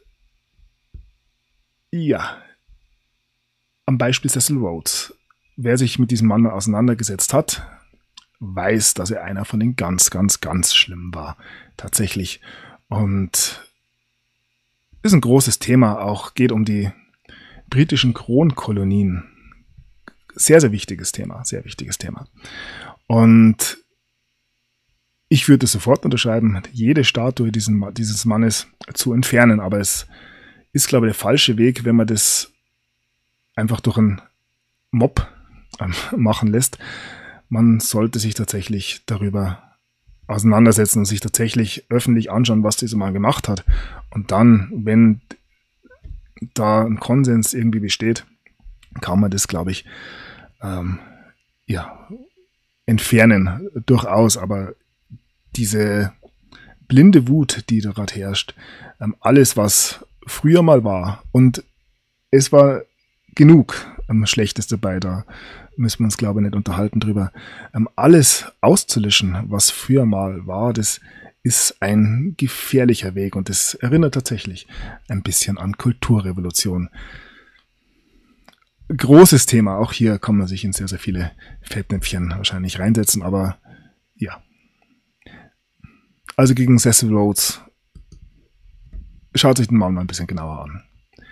ja, am Beispiel Cecil Rhodes, wer sich mit diesem Mann mal auseinandergesetzt hat, weiß, dass er einer von den ganz, ganz, ganz schlimm war, tatsächlich. Und ist ein großes Thema, auch geht um die britischen Kronkolonien. Sehr, sehr wichtiges Thema, sehr wichtiges Thema. Und ich würde sofort unterschreiben, jede Statue dieses Mannes zu entfernen, aber es ist, glaube ich, der falsche Weg, wenn man das einfach durch einen Mob machen lässt. Man sollte sich tatsächlich darüber auseinandersetzen und sich tatsächlich öffentlich anschauen, was dieser Mann gemacht hat. Und dann, wenn da ein Konsens irgendwie besteht, kann man das, glaube ich, entfernen, durchaus. Aber diese blinde Wut, die da gerade herrscht, alles, was früher mal war, und es war genug Schlechtes dabei, da müssen wir uns, glaube ich, nicht unterhalten drüber. Alles auszulöschen, was früher mal war, das ist ein gefährlicher Weg, und das erinnert tatsächlich ein bisschen an Kulturrevolution. Großes Thema, auch hier kann man sich in sehr, sehr viele Fettnäpfchen wahrscheinlich reinsetzen, aber ja. Also gegen Cecil Rhodes, schaut sich den Mann mal ein bisschen genauer an.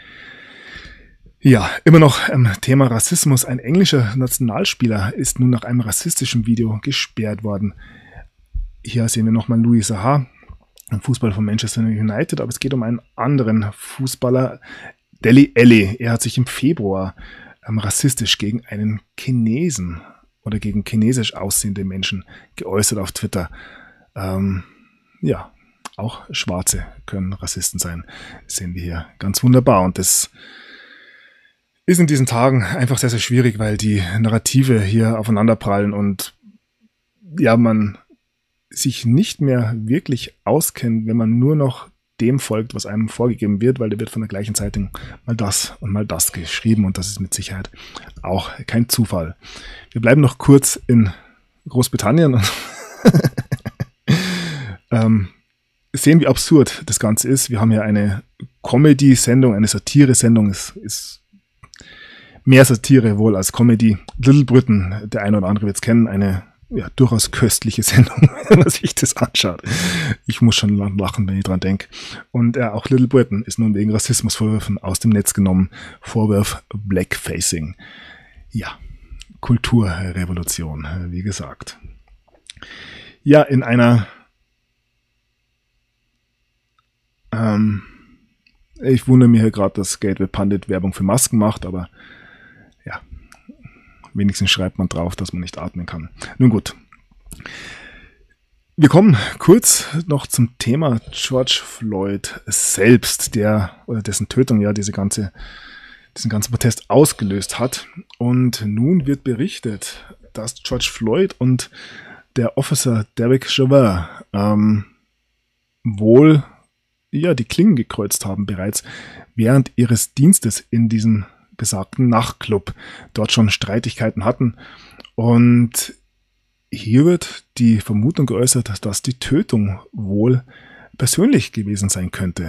Ja, immer noch Thema Rassismus. Ein englischer Nationalspieler ist nun nach einem rassistischen Video gesperrt worden. Hier sehen wir nochmal Louis Saha, ein Fußballer von Manchester United, aber es geht um einen anderen Fußballer, Dele Alli. Er hat sich im Februar rassistisch gegen einen Chinesen oder gegen chinesisch aussehende Menschen geäußert auf Twitter. Ja, auch Schwarze können Rassisten sein. Das sehen wir hier ganz wunderbar, und das ist in diesen Tagen einfach sehr, sehr schwierig, weil die Narrative hier aufeinanderprallen und ja, man sich nicht mehr wirklich auskennt, wenn man nur noch dem folgt, was einem vorgegeben wird, weil da wird von der gleichen Zeitung mal das und mal das geschrieben, und das ist mit Sicherheit auch kein Zufall. Wir bleiben noch kurz in Großbritannien und sehen, wie absurd das Ganze ist. Wir haben hier eine Comedy-Sendung, eine Satire-Sendung, ist mehr Satire wohl als Comedy. Little Britain, der eine oder andere wird es kennen, eine durchaus köstliche Sendung, wenn man sich das anschaut. Ich muss schon lachen, wenn ich dran denke. Und auch Little Britain ist nun wegen Rassismusvorwürfen aus dem Netz genommen. Vorwurf Blackfacing. Ja, Kulturrevolution, wie gesagt. Ja, in einer ich wundere mich hier gerade, dass Gateway Pundit Werbung für Masken macht, aber ja, wenigstens schreibt man drauf, dass man nicht atmen kann. Nun gut. Wir kommen kurz noch zum Thema George Floyd selbst, dessen Tötung ja diesen ganzen Protest ausgelöst hat. Und nun wird berichtet, dass George Floyd und der Officer Derek Chauvin wohl die Klingen gekreuzt haben bereits während ihres Dienstes in diesem besagten Nachtclub, dort schon Streitigkeiten hatten. Und hier wird die Vermutung geäußert, dass die Tötung wohl persönlich gewesen sein könnte.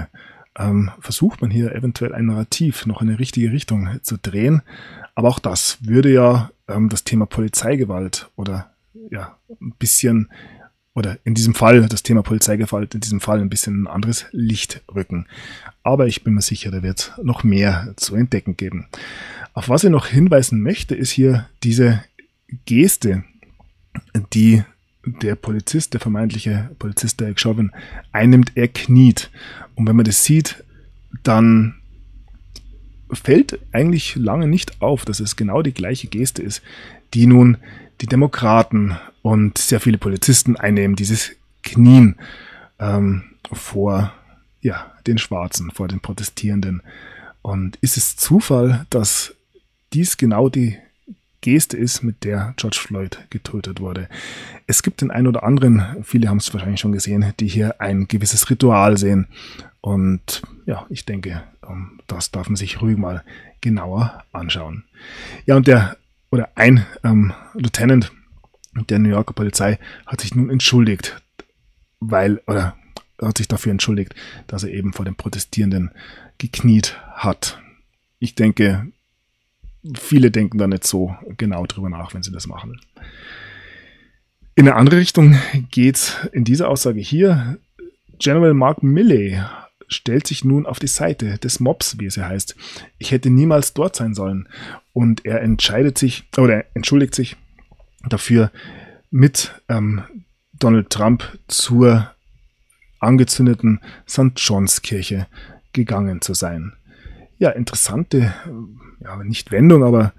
versucht man hier eventuell ein Narrativ noch in eine richtige Richtung zu drehen. Aber auch das würde ja das Thema Polizeigewalt oder ja ein bisschen, oder in diesem Fall das Thema Polizeigewalt in diesem Fall ein bisschen ein anderes Licht rücken. Aber ich bin mir sicher, da wird es noch mehr zu entdecken geben. Auf was ich noch hinweisen möchte, ist hier diese Geste, die der Polizist, der vermeintliche Polizist Derek Chauvin, einnimmt. Er kniet. Und wenn man das sieht, dann fällt eigentlich lange nicht auf, dass es genau die gleiche Geste ist, die nun die Demokraten und sehr viele Polizisten einnehmen, dieses Knien vor den Schwarzen, vor den Protestierenden. Und ist es Zufall, dass dies genau die Geste ist, mit der George Floyd getötet wurde? Es gibt den einen oder anderen, viele haben es wahrscheinlich schon gesehen, die hier ein gewisses Ritual sehen. Und ja, ich denke, das darf man sich ruhig mal genauer anschauen. Ja, und ein Lieutenant der New Yorker Polizei hat sich nun entschuldigt, hat sich dafür entschuldigt, dass er eben vor den Protestierenden gekniet hat. Ich denke, viele denken da nicht so genau drüber nach, wenn sie das machen. In eine andere Richtung geht's in dieser Aussage hier. General Mark Milley stellt sich nun auf die Seite des Mobs, wie es ja heißt. Ich hätte niemals dort sein sollen. Und er entschuldigt sich dafür, mit Donald Trump zur angezündeten St. John's Kirche gegangen zu sein. Ja, interessante, nicht Wendung, aber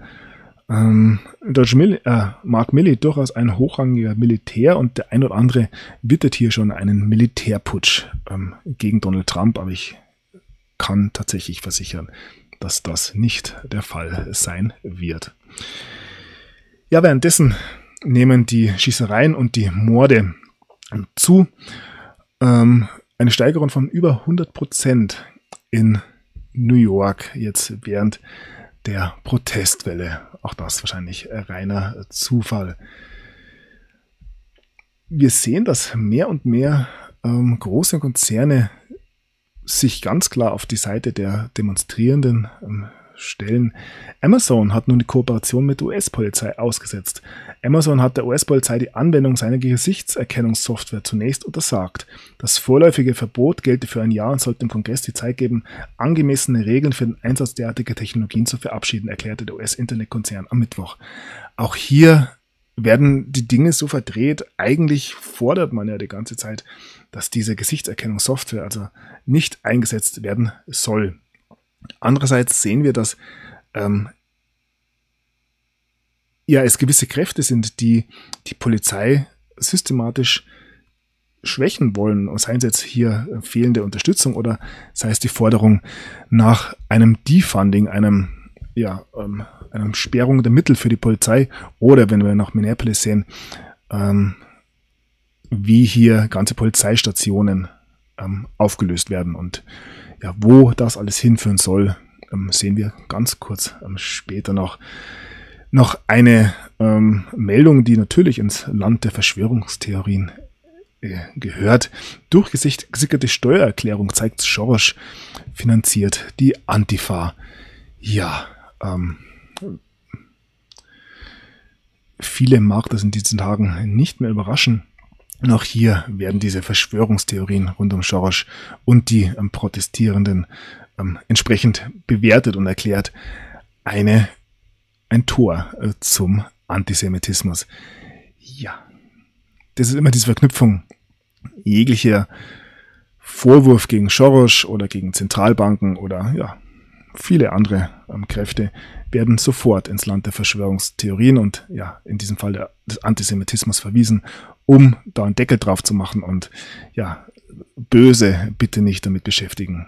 Mark Milley durchaus ein hochrangiger Militär, und der ein oder andere wittert hier schon einen Militärputsch gegen Donald Trump, aber ich kann tatsächlich versichern, dass das nicht der Fall sein wird. Ja, währenddessen nehmen die Schießereien und die Morde zu. Eine Steigerung von über 100% in New York jetzt während der Protestwelle. Auch das wahrscheinlich reiner Zufall. Wir sehen, dass mehr und mehr große Konzerne sich ganz klar auf die Seite der Demonstrierenden stellen. Amazon hat nun die Kooperation mit der US-Polizei ausgesetzt. Amazon hat der US-Polizei die Anwendung seiner Gesichtserkennungssoftware zunächst untersagt. Das vorläufige Verbot gelte für ein Jahr und sollte dem Kongress die Zeit geben, angemessene Regeln für den Einsatz derartiger Technologien zu verabschieden, erklärte der US-Internetkonzern am Mittwoch. Auch hier werden die Dinge so verdreht. Eigentlich fordert man ja die ganze Zeit, dass diese Gesichtserkennungssoftware also nicht eingesetzt werden soll. Andererseits sehen wir, dass es gewisse Kräfte sind, die die Polizei systematisch schwächen wollen, sei es jetzt hier fehlende Unterstützung oder sei es die Forderung nach einem Defunding, einer Sperrung der Mittel für die Polizei, oder wenn wir nach Minneapolis sehen, wie hier ganze Polizeistationen aufgelöst werden. Und ja, wo das alles hinführen soll, sehen wir ganz kurz später noch. Noch eine Meldung, die natürlich ins Land der Verschwörungstheorien gehört. Durchgesickerte Steuererklärung zeigt, Soros finanziert die Antifa. Ja, viele mag das in diesen Tagen nicht mehr überraschen. Auch hier werden diese Verschwörungstheorien rund um Soros und die Protestierenden entsprechend bewertet und erklärt. Ein Tor zum Antisemitismus. Ja, das ist immer diese Verknüpfung. Jeglicher Vorwurf gegen Soros oder gegen Zentralbanken oder viele andere Kräfte werden sofort ins Land der Verschwörungstheorien und in diesem Fall des Antisemitismus verwiesen, um da einen Deckel drauf zu machen und Böse bitte nicht damit beschäftigen.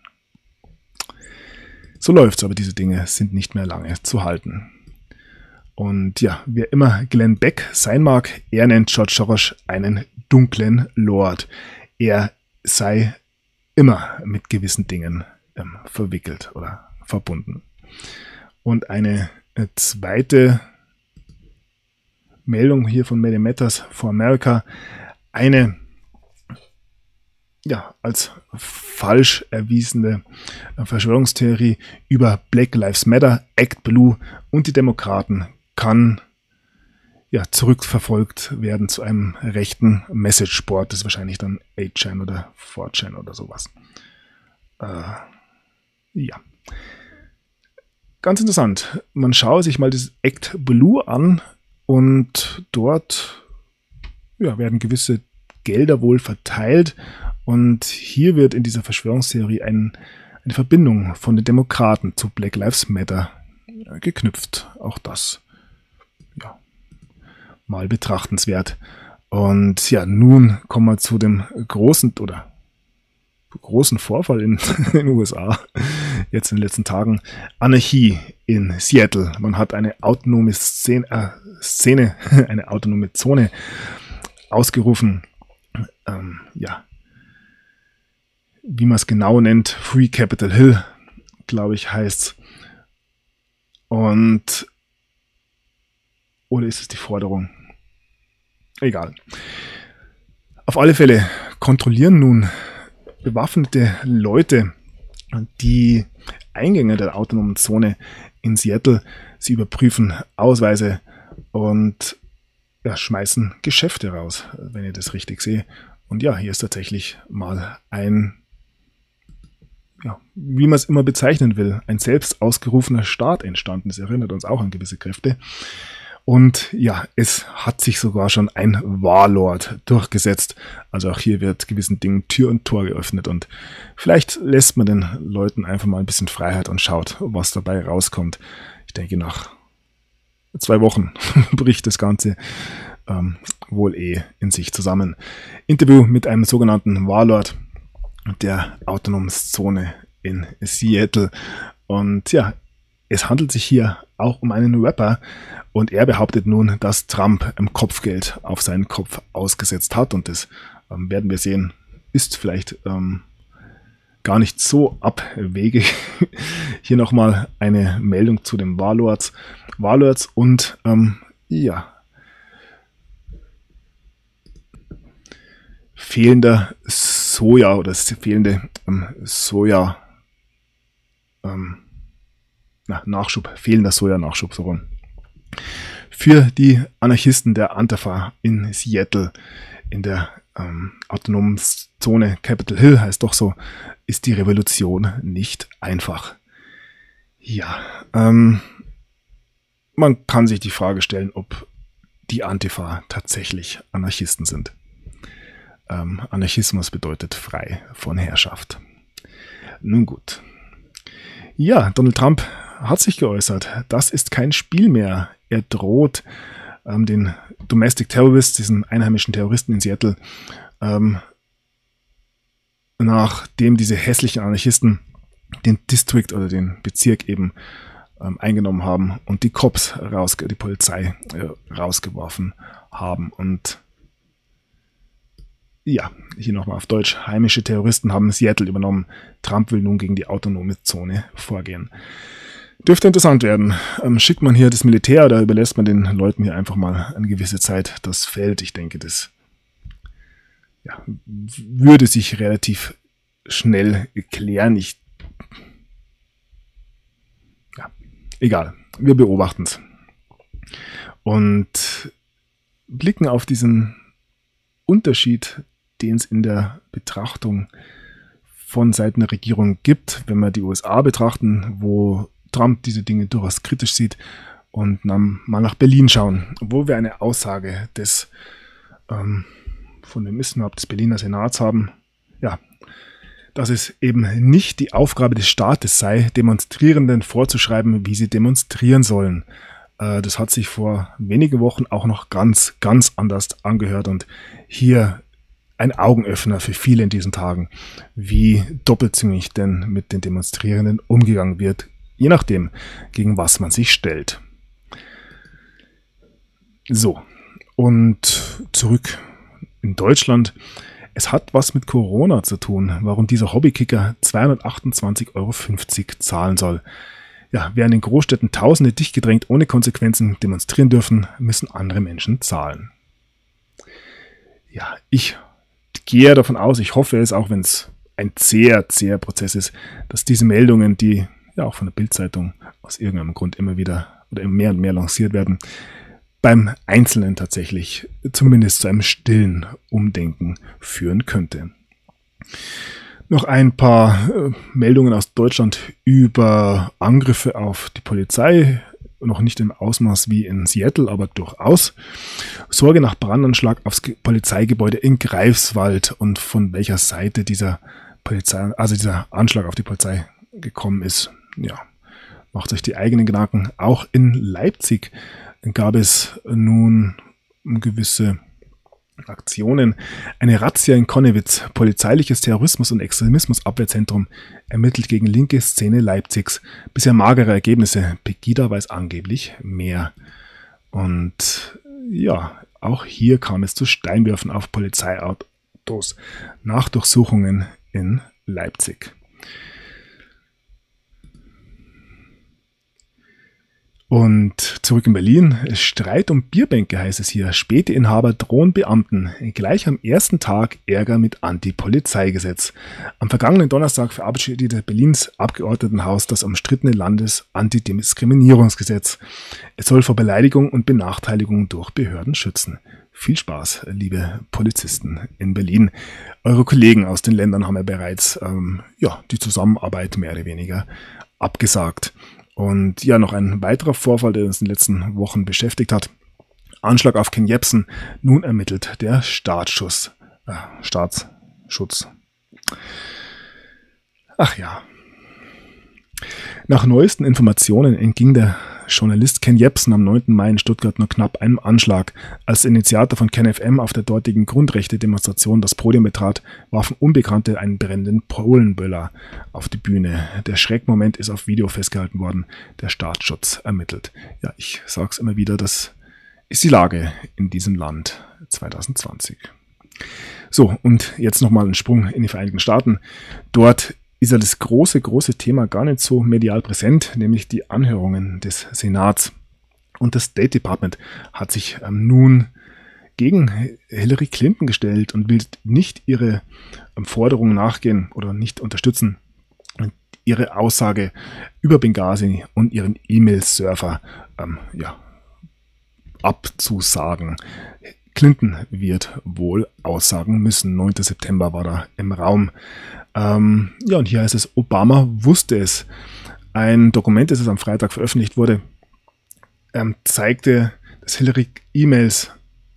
So läuft's, aber diese Dinge sind nicht mehr lange zu halten. Und wer immer Glenn Beck sein mag, er nennt George Soros einen dunklen Lord. Er sei immer mit gewissen Dingen verwickelt oder verbunden. Und eine zweite Meldung hier von Many Matters for America. Eine als falsch erwiesene Verschwörungstheorie über Black Lives Matter, Act Blue und die Demokraten kann zurückverfolgt werden zu einem rechten Messageboard. Das ist wahrscheinlich dann 8chan oder 4chan oder sowas. Ganz interessant. Man schaue sich mal das Act Blue an und dort werden gewisse Gelder wohl verteilt. Und hier wird in dieser Verschwörungstheorie eine Verbindung von den Demokraten zu Black Lives Matter geknüpft. Auch das mal betrachtenswert. Und nun kommen wir zu dem großen Vorfall in den USA, jetzt in den letzten Tagen. Anarchie in Seattle. Man hat eine autonome eine autonome Zone ausgerufen. Wie man es genau nennt, Free Capitol Hill, glaube ich, heißt. Oder ist es die Forderung? Egal. Auf alle Fälle kontrollieren nun bewaffnete Leute die Eingänge der autonomen Zone in Seattle. Sie überprüfen Ausweise und schmeißen Geschäfte raus, wenn ihr das richtig seht. Und hier ist tatsächlich mal wie man es immer bezeichnen will, ein selbst ausgerufener Staat entstanden. Das erinnert uns auch an gewisse Kräfte. Und es hat sich sogar schon ein Warlord durchgesetzt. Also auch hier wird gewissen Dingen Tür und Tor geöffnet. Und vielleicht lässt man den Leuten einfach mal ein bisschen Freiheit und schaut, was dabei rauskommt. Ich denke, nach 2 Wochen bricht das Ganze wohl in sich zusammen. Interview mit einem sogenannten Warlord der autonomen Zone in Seattle. Und es handelt sich hier auch um einen Rapper und er behauptet nun, dass Trump Kopfgeld auf seinen Kopf ausgesetzt hat und das werden wir sehen, ist vielleicht gar nicht so abwegig. Hier nochmal eine Meldung zu den Warlords und fehlender Soja oder fehlende Soja Nachschub, fehlender Soja-Nachschub so rum. Für die Anarchisten der Antifa in Seattle in der autonomen Zone Capitol Hill, heißt doch so, ist die Revolution nicht einfach. Man kann sich die Frage stellen, ob die Antifa tatsächlich Anarchisten sind. Anarchismus bedeutet frei von Herrschaft. Nun gut. Donald Trump hat sich geäußert. Das ist kein Spiel mehr. Er droht den Domestic Terrorists, diesen einheimischen Terroristen in Seattle, nachdem diese hässlichen Anarchisten den District oder den Bezirk eben eingenommen haben und die Cops, die Polizei rausgeworfen haben. Und hier nochmal auf Deutsch. Heimische Terroristen haben Seattle übernommen. Trump will nun gegen die autonome Zone vorgehen. Dürfte interessant werden. Schickt man hier das Militär oder überlässt man den Leuten hier einfach mal eine gewisse Zeit das Feld? Ich denke, das würde sich relativ schnell klären. Egal. Wir beobachten es. Und blicken auf diesen Unterschied, den es in der Betrachtung von Seiten der Regierung gibt, wenn wir die USA betrachten, wo Trump diese Dinge durchaus kritisch sieht, und dann mal nach Berlin schauen, wo wir eine Aussage von dem des Berliner Senats haben, dass es eben nicht die Aufgabe des Staates sei, Demonstrierenden vorzuschreiben, wie sie demonstrieren sollen. Das hat sich vor wenigen Wochen auch noch ganz, ganz anders angehört und hier ein Augenöffner für viele in diesen Tagen, wie doppelzüngig denn mit den Demonstrierenden umgegangen wird, je nachdem, gegen was man sich stellt. So, und zurück in Deutschland. Es hat was mit Corona zu tun, warum dieser Hobbykicker 228,50 € zahlen soll. Wer in den Großstädten Tausende dicht gedrängt ohne Konsequenzen demonstrieren dürfen, müssen andere Menschen zahlen. Ich gehe davon aus, ich hoffe es, auch wenn es ein sehr zäher Prozess ist, dass diese Meldungen, die ja auch von der Bild-Zeitung aus irgendeinem Grund immer wieder oder immer mehr und mehr lanciert werden, beim Einzelnen tatsächlich zumindest zu einem stillen Umdenken führen könnte. Noch ein paar Meldungen aus Deutschland über Angriffe auf die Polizei, noch nicht im Ausmaß wie in Seattle, aber durchaus. Sorge nach Brandanschlag aufs Polizeigebäude in Greifswald und von welcher Seite dieser Anschlag auf die Polizei gekommen ist. Ja, macht euch die eigenen Gedanken. Auch in Leipzig gab es nun gewisse Aktionen. Eine Razzia in Connewitz, polizeiliches Terrorismus- und Extremismusabwehrzentrum ermittelt gegen linke Szene Leipzigs. Bisher magere Ergebnisse. Pegida weiß angeblich mehr. Und ja, auch hier kam es zu Steinwürfen auf Polizeiautos nach Durchsuchungen in Leipzig. Und zurück in Berlin, Streit um Bierbänke heißt es hier. Späti-Inhaber drohen Beamten. Gleich am ersten Tag Ärger mit Anti-Polizeigesetz. Am vergangenen Donnerstag verabschiedete Berlins Abgeordnetenhaus das umstrittene Landesantidiskriminierungsgesetz. Es soll vor Beleidigung und Benachteiligung durch Behörden schützen. Viel Spaß, liebe Polizisten in Berlin. Eure Kollegen aus den Ländern haben ja bereits die Zusammenarbeit mehr oder weniger abgesagt. Und ja, noch ein weiterer Vorfall, der uns in den letzten Wochen beschäftigt hat. Anschlag auf Ken Jebsen. Nun ermittelt der Staatsschutz. Ach ja. Nach neuesten Informationen entging der Journalist Ken Jebsen am 9. Mai in Stuttgart nur knapp einem Anschlag. Als Initiator von KenFM auf der dortigen Grundrechte-Demonstration das Podium betrat, warfen Unbekannte einen brennenden Polenböller auf die Bühne. Der Schreckmoment ist auf Video festgehalten worden. Der Staatsschutz ermittelt. Ja, ich sag's immer wieder, das ist die Lage in diesem Land 2020. So, und jetzt nochmal ein Sprung in die Vereinigten Staaten. Dort ist ja das große Thema gar nicht so medial präsent, nämlich die Anhörungen des Senats. Und das State Department hat sich nun gegen Hillary Clinton gestellt und will nicht ihre Forderungen nachgehen oder nicht unterstützen, ihre Aussage über Benghazi und ihren E-Mail-Server abzusagen. Clinton wird wohl aussagen müssen. 9. September war da im Raum. Und hier heißt es, Obama wusste es. Ein Dokument, das am Freitag veröffentlicht wurde, zeigte, dass Hillary E-Mails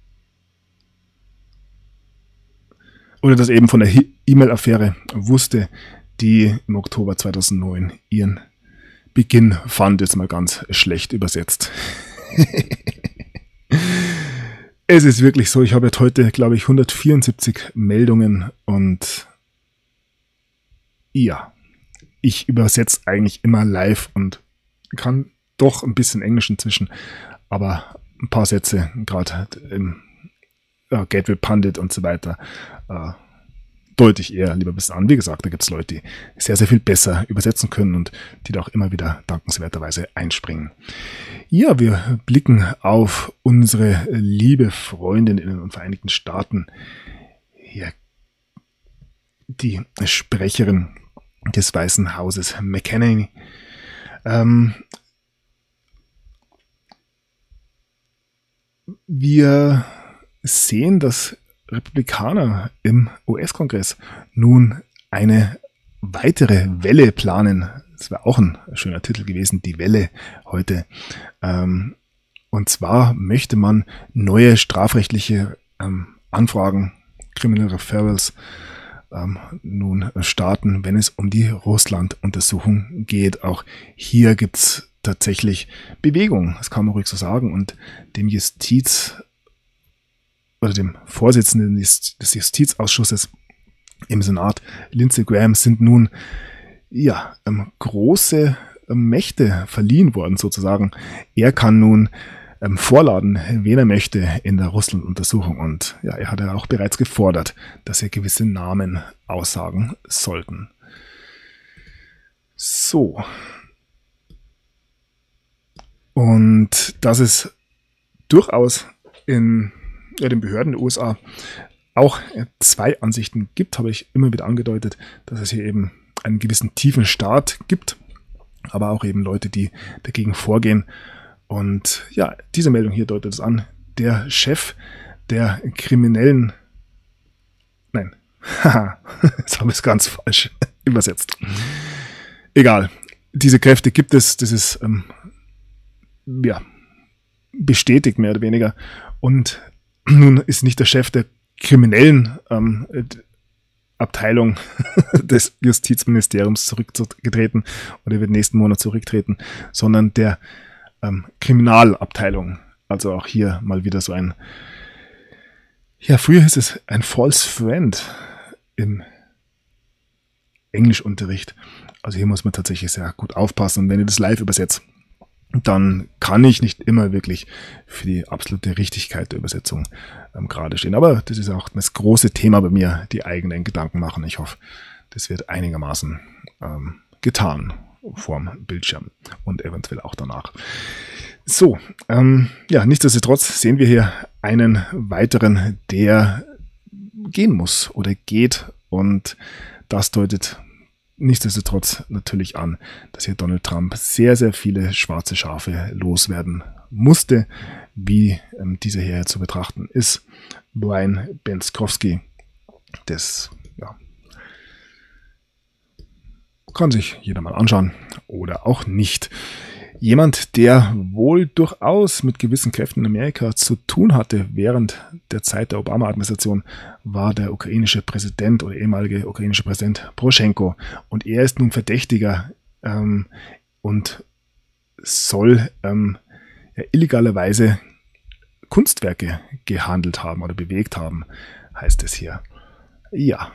oder dass eben von der E-Mail-Affäre wusste, die im Oktober 2009 ihren Beginn fand. Jetzt mal ganz schlecht übersetzt. Es ist wirklich so, ich habe jetzt heute, glaube ich, 174 Meldungen und ja, ich übersetze eigentlich immer live und kann doch ein bisschen Englisch inzwischen, aber ein paar Sätze, gerade im Gateway Pundit und so weiter, deute ich eher lieber ein bisschen an. Wie gesagt, da gibt es Leute, die sehr, sehr viel besser übersetzen können und die da auch immer wieder dankenswerterweise einspringen. Ja, wir blicken auf unsere liebe Freundin in den Vereinigten Staaten. Hier die Sprecherin des Weißen Hauses, McEnany. Wir sehen, dass Republikaner im US-Kongress nun eine weitere Welle planen. Das wäre auch ein schöner Titel gewesen, die Welle heute. Und zwar möchte man neue strafrechtliche Anfragen, Criminal Referrals, nun starten, wenn es um die Russland-Untersuchung geht. Auch hier gibt es tatsächlich Bewegung, das kann man ruhig so sagen. Und dem dem Vorsitzenden des Justizausschusses im Senat, Lindsey Graham, sind nun große Mächte verliehen worden sozusagen. Er kann nun vorladen, wen er möchte in der Russland-Untersuchung. Und ja, er hat ja auch bereits gefordert, dass er gewisse Namen aussagen sollten. So. Und dass es durchaus in den Behörden der USA auch zwei Ansichten gibt, habe ich immer wieder angedeutet, dass es hier eben einen gewissen tiefen Staat gibt, aber auch eben Leute, die dagegen vorgehen. Und ja, diese Meldung hier deutet es an. Der Chef der Kriminellen, nein, haha, jetzt habe ich es ganz falsch übersetzt. Egal, diese Kräfte gibt es, das ist ja bestätigt mehr oder weniger. Und nun ist nicht der Chef der kriminellen Abteilung des Justizministeriums zurückgetreten oder wird nächsten Monat zurücktreten, sondern der Kriminalabteilung. Also auch hier mal wieder so ein, ja, früher hieß es ein False Friend im Englischunterricht. Also hier muss man tatsächlich sehr gut aufpassen. Und wenn ich das live übersetze, dann kann ich nicht immer wirklich für die absolute Richtigkeit der Übersetzung gerade stehen. Aber das ist auch das große Thema bei mir, die eigenen Gedanken machen. Ich hoffe, das wird einigermaßen getan vorm Bildschirm und eventuell auch danach. So, ja, nichtsdestotrotz sehen wir hier einen weiteren, der gehen muss oder geht, und das deutet nichtsdestotrotz natürlich an, dass hier Donald Trump sehr, sehr viele schwarze Schafe loswerden musste, wie dieser hier zu betrachten ist. Brian Benskowski, das ja, kann sich jeder mal anschauen oder auch nicht. Jemand, der wohl durchaus mit gewissen Kräften in Amerika zu tun hatte während der Zeit der Obama-Administration, war der ukrainische Präsident oder ehemalige ukrainische Präsident Poroschenko. Und er ist nun Verdächtiger und soll ja, illegalerweise Kunstwerke gehandelt haben oder bewegt haben, heißt es hier. Ja.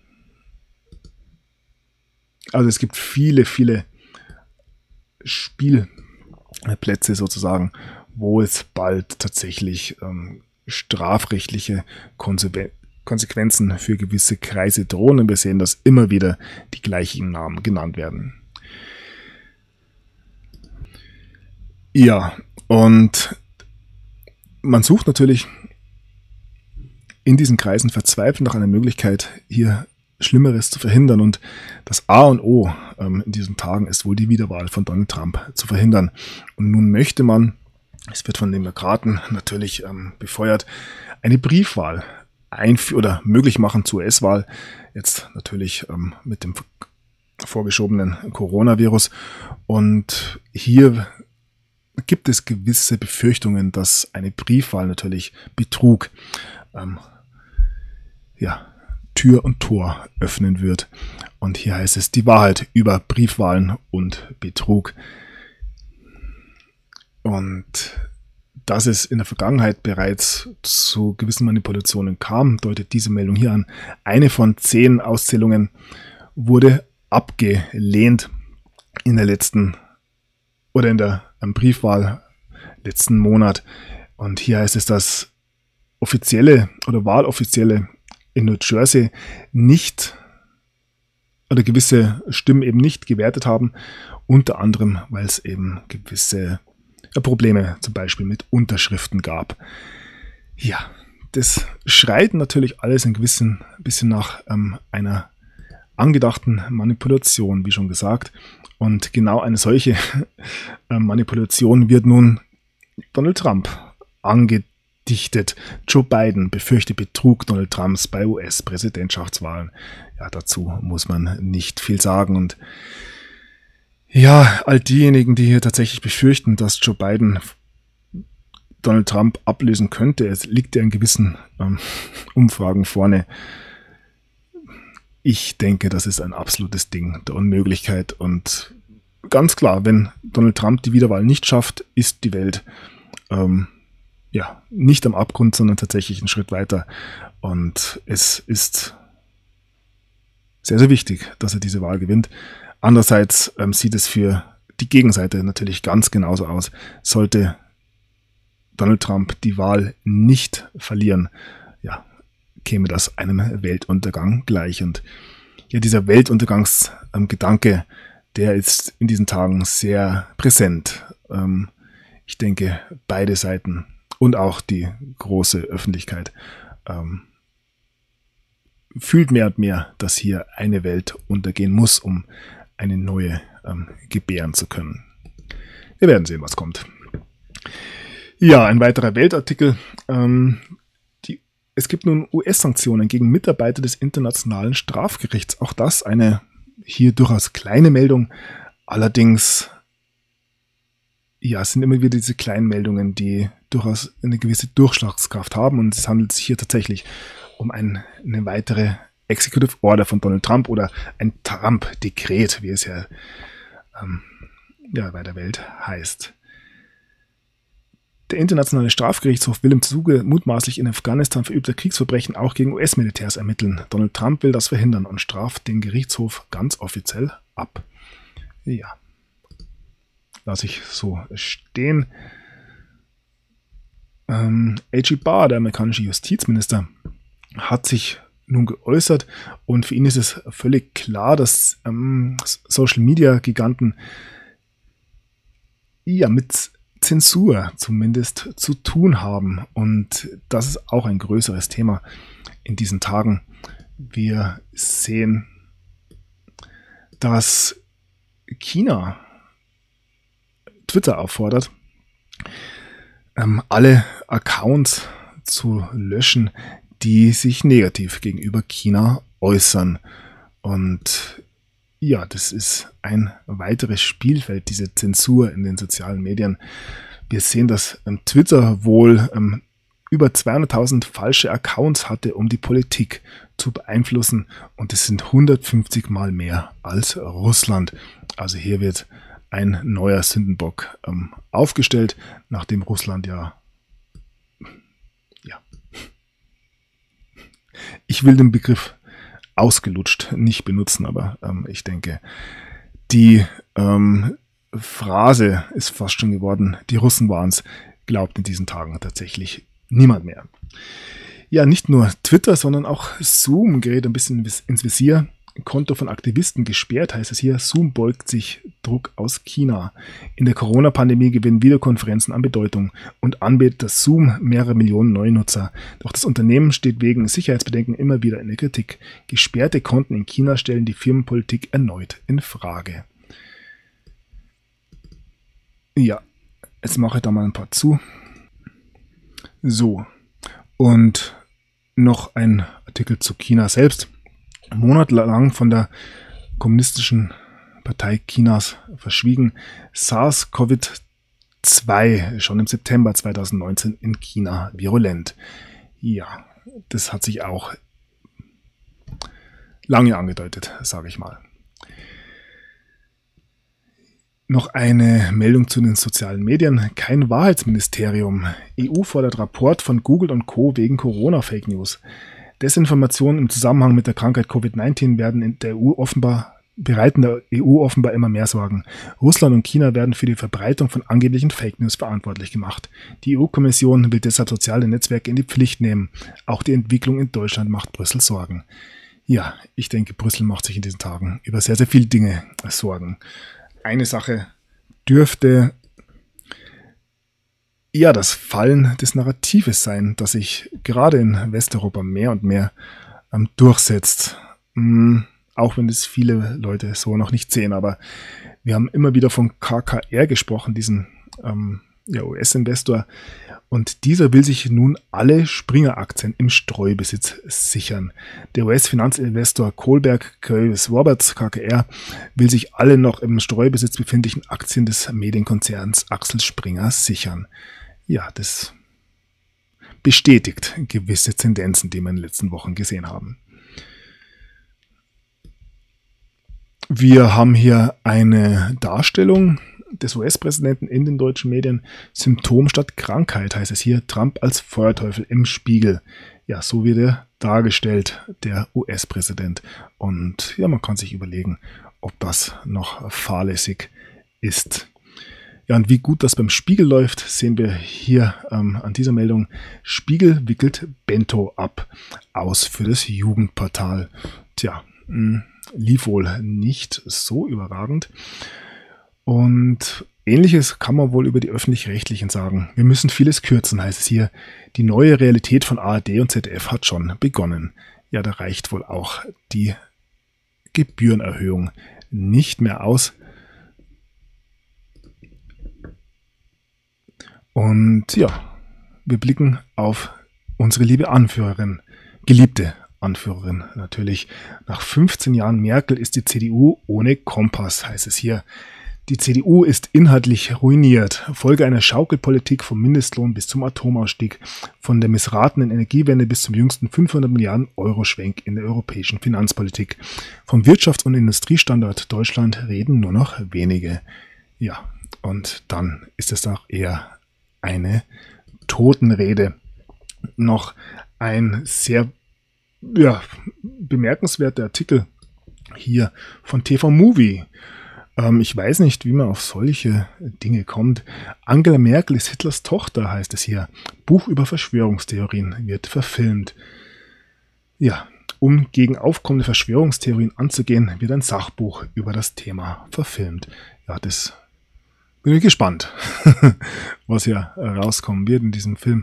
Also es gibt viele, viele Spielplätze sozusagen, wo es bald tatsächlich strafrechtliche Konsequenzen für gewisse Kreise drohen. Und wir sehen, dass immer wieder die gleichen Namen genannt werden. Ja, und man sucht natürlich in diesen Kreisen verzweifelt nach einer Möglichkeit, hier Schlimmeres zu verhindern, und das A und O in diesen Tagen ist wohl die Wiederwahl von Donald Trump zu verhindern. Und nun möchte man, es wird von den Demokraten natürlich befeuert, eine Briefwahl oder möglich machen zur US-Wahl, jetzt natürlich mit dem vorgeschobenen Coronavirus. Und hier gibt es gewisse Befürchtungen, dass eine Briefwahl natürlich Betrug Tür und Tor öffnen wird. Und hier heißt es die Wahrheit über Briefwahlen und Betrug. Und dass es in der Vergangenheit bereits zu gewissen Manipulationen kam, deutet diese Meldung hier an. Eine von 10 Auszählungen wurde abgelehnt in der Briefwahl letzten Monat. Und hier heißt es, dass offizielle oder Wahloffizielle in New Jersey nicht oder gewisse Stimmen eben nicht gewertet haben, unter anderem, weil es eben gewisse Probleme zum Beispiel mit Unterschriften gab. Ja, das schreit natürlich alles ein bisschen nach einer angedachten Manipulation, wie schon gesagt. Und genau eine solche Manipulation wird nun Donald Trump angedichtet. Joe Biden befürchtet Betrug Donald Trumps bei US-Präsidentschaftswahlen. Ja, dazu muss man nicht viel sagen. Und ja, all diejenigen, die hier tatsächlich befürchten, dass Joe Biden Donald Trump ablösen könnte, es liegt ja in gewissen Umfragen vorne. Ich denke, das ist ein absolutes Ding der Unmöglichkeit. Und ganz klar, wenn Donald Trump die Wiederwahl nicht schafft, ist die Welt nicht am Abgrund, sondern tatsächlich einen Schritt weiter. Und es ist sehr, sehr wichtig, dass er diese Wahl gewinnt. Andererseits sieht es für die Gegenseite natürlich ganz genauso aus. Sollte Donald Trump die Wahl nicht verlieren, ja, käme das einem Weltuntergang gleich. Und ja, dieser Weltuntergangsgedanke, der ist in diesen Tagen sehr präsent. Ich denke, beide Seiten und auch die große Öffentlichkeit fühlt mehr und mehr, dass hier eine Welt untergehen muss, um eine neue gebären zu können. Wir werden sehen, was kommt. Ja, ein weiterer Weltartikel. Es gibt nun US-Sanktionen gegen Mitarbeiter des Internationalen Strafgerichts. Auch das eine hier durchaus kleine Meldung. Allerdings, ja, es sind immer wieder diese kleinen Meldungen, die durchaus eine gewisse Durchschlagskraft haben. Und es handelt sich hier tatsächlich um eine weitere Executive Order von Donald Trump oder ein Trump-Dekret, wie es ja bei der Welt heißt. Der Internationale Strafgerichtshof will im Zuge mutmaßlich in Afghanistan verübter Kriegsverbrechen auch gegen US-Militärs ermitteln. Donald Trump will das verhindern und straft den Gerichtshof ganz offiziell ab. Ja, lasse ich so stehen. A.G. Barr, der amerikanische Justizminister, hat sich nun geäußert und für ihn ist es völlig klar, dass Social-Media-Giganten mit Zensur zumindest zu tun haben. Und das ist auch ein größeres Thema in diesen Tagen. Wir sehen, dass China Twitter auffordert, alle Accounts zu löschen, die sich negativ gegenüber China äußern. Und ja, das ist ein weiteres Spielfeld, diese Zensur in den sozialen Medien. Wir sehen, dass Twitter wohl über 200.000 falsche Accounts hatte, um die Politik zu beeinflussen. Und es sind 150 Mal mehr als Russland. Also hier wird ein neuer Sündenbock aufgestellt, nachdem Russland ja, ich will den Begriff ausgelutscht nicht benutzen, aber ich denke, die Phrase ist fast schon geworden, die Russen waren es, glaubt in diesen Tagen tatsächlich niemand mehr. Ja, nicht nur Twitter, sondern auch Zoom gerät ein bisschen ins Visier. Konto von Aktivisten gesperrt, heißt es hier. Zoom beugt sich Druck aus China. In der Corona-Pandemie gewinnen Videokonferenzen an Bedeutung und anbietet Zoom mehrere Millionen neue Nutzer. Doch das Unternehmen steht wegen Sicherheitsbedenken immer wieder in der Kritik. Gesperrte Konten in China stellen die Firmenpolitik erneut in Frage. Ja, jetzt mache ich da mal ein paar zu. So, und noch ein Artikel zu China selbst. Monatelang von der Kommunistischen Partei Chinas verschwiegen. SARS-CoV-2 schon im September 2019 in China virulent. Ja, das hat sich auch lange angedeutet, sage ich mal. Noch eine Meldung zu den sozialen Medien. Kein Wahrheitsministerium. EU fordert Rapport von Google und Co. wegen Corona-Fake News. Desinformationen im Zusammenhang mit der Krankheit Covid-19 bereiten der EU offenbar immer mehr Sorgen. Russland und China werden für die Verbreitung von angeblichen Fake News verantwortlich gemacht. Die EU-Kommission will deshalb soziale Netzwerke in die Pflicht nehmen. Auch die Entwicklung in Deutschland macht Brüssel Sorgen. Ja, ich denke, Brüssel macht sich in diesen Tagen über sehr, sehr viele Dinge Sorgen. Eine Sache dürfte das Fallen des Narratives sein, das sich gerade in Westeuropa mehr und mehr durchsetzt. Auch wenn das viele Leute so noch nicht sehen, aber wir haben immer wieder von KKR gesprochen, diesen US-Investor, und dieser will sich nun alle Springer-Aktien im Streubesitz sichern. Der US-Finanzinvestor Kohlberg Kravis Roberts, KKR, will sich alle noch im Streubesitz befindlichen Aktien des Medienkonzerns Axel Springer sichern. Ja, das bestätigt gewisse Tendenzen, die wir in den letzten Wochen gesehen haben. Wir haben hier eine Darstellung des US-Präsidenten in den deutschen Medien. Symptom statt Krankheit heißt es hier. Trump als Feuerteufel im Spiegel. Ja, so wird er dargestellt, der US-Präsident. Und ja, man kann sich überlegen, ob das noch fahrlässig ist. Ja, und wie gut das beim Spiegel läuft, sehen wir hier an dieser Meldung. Spiegel wickelt Bento ab. Aus für das Jugendportal. Tja, lief wohl nicht so überragend. Und Ähnliches kann man wohl über die Öffentlich-Rechtlichen sagen. Wir müssen vieles kürzen, heißt es hier. Die neue Realität von ARD und ZDF hat schon begonnen. ja, da reicht wohl auch die Gebührenerhöhung nicht mehr aus. Und ja, wir blicken auf unsere geliebte Anführerin natürlich. Nach 15 Jahren Merkel ist die CDU ohne Kompass, heißt es hier. Die CDU ist inhaltlich ruiniert. Folge einer Schaukelpolitik vom Mindestlohn bis zum Atomausstieg, von der missratenen Energiewende bis zum jüngsten 500 Milliarden Euro Schwenk in der europäischen Finanzpolitik. Vom Wirtschafts- und Industriestandort Deutschland reden nur noch wenige. Ja, und dann ist es auch eher eine Totenrede. Noch ein sehr bemerkenswerter Artikel hier von TV Movie. Ich weiß nicht, wie man auf solche Dinge kommt. Angela Merkel ist Hitlers Tochter, heißt es hier. Buch über Verschwörungstheorien wird verfilmt. Ja, um gegen aufkommende Verschwörungstheorien anzugehen, wird ein Sachbuch über das Thema verfilmt. Ja, das bin ich gespannt, was hier rauskommen wird in diesem Film.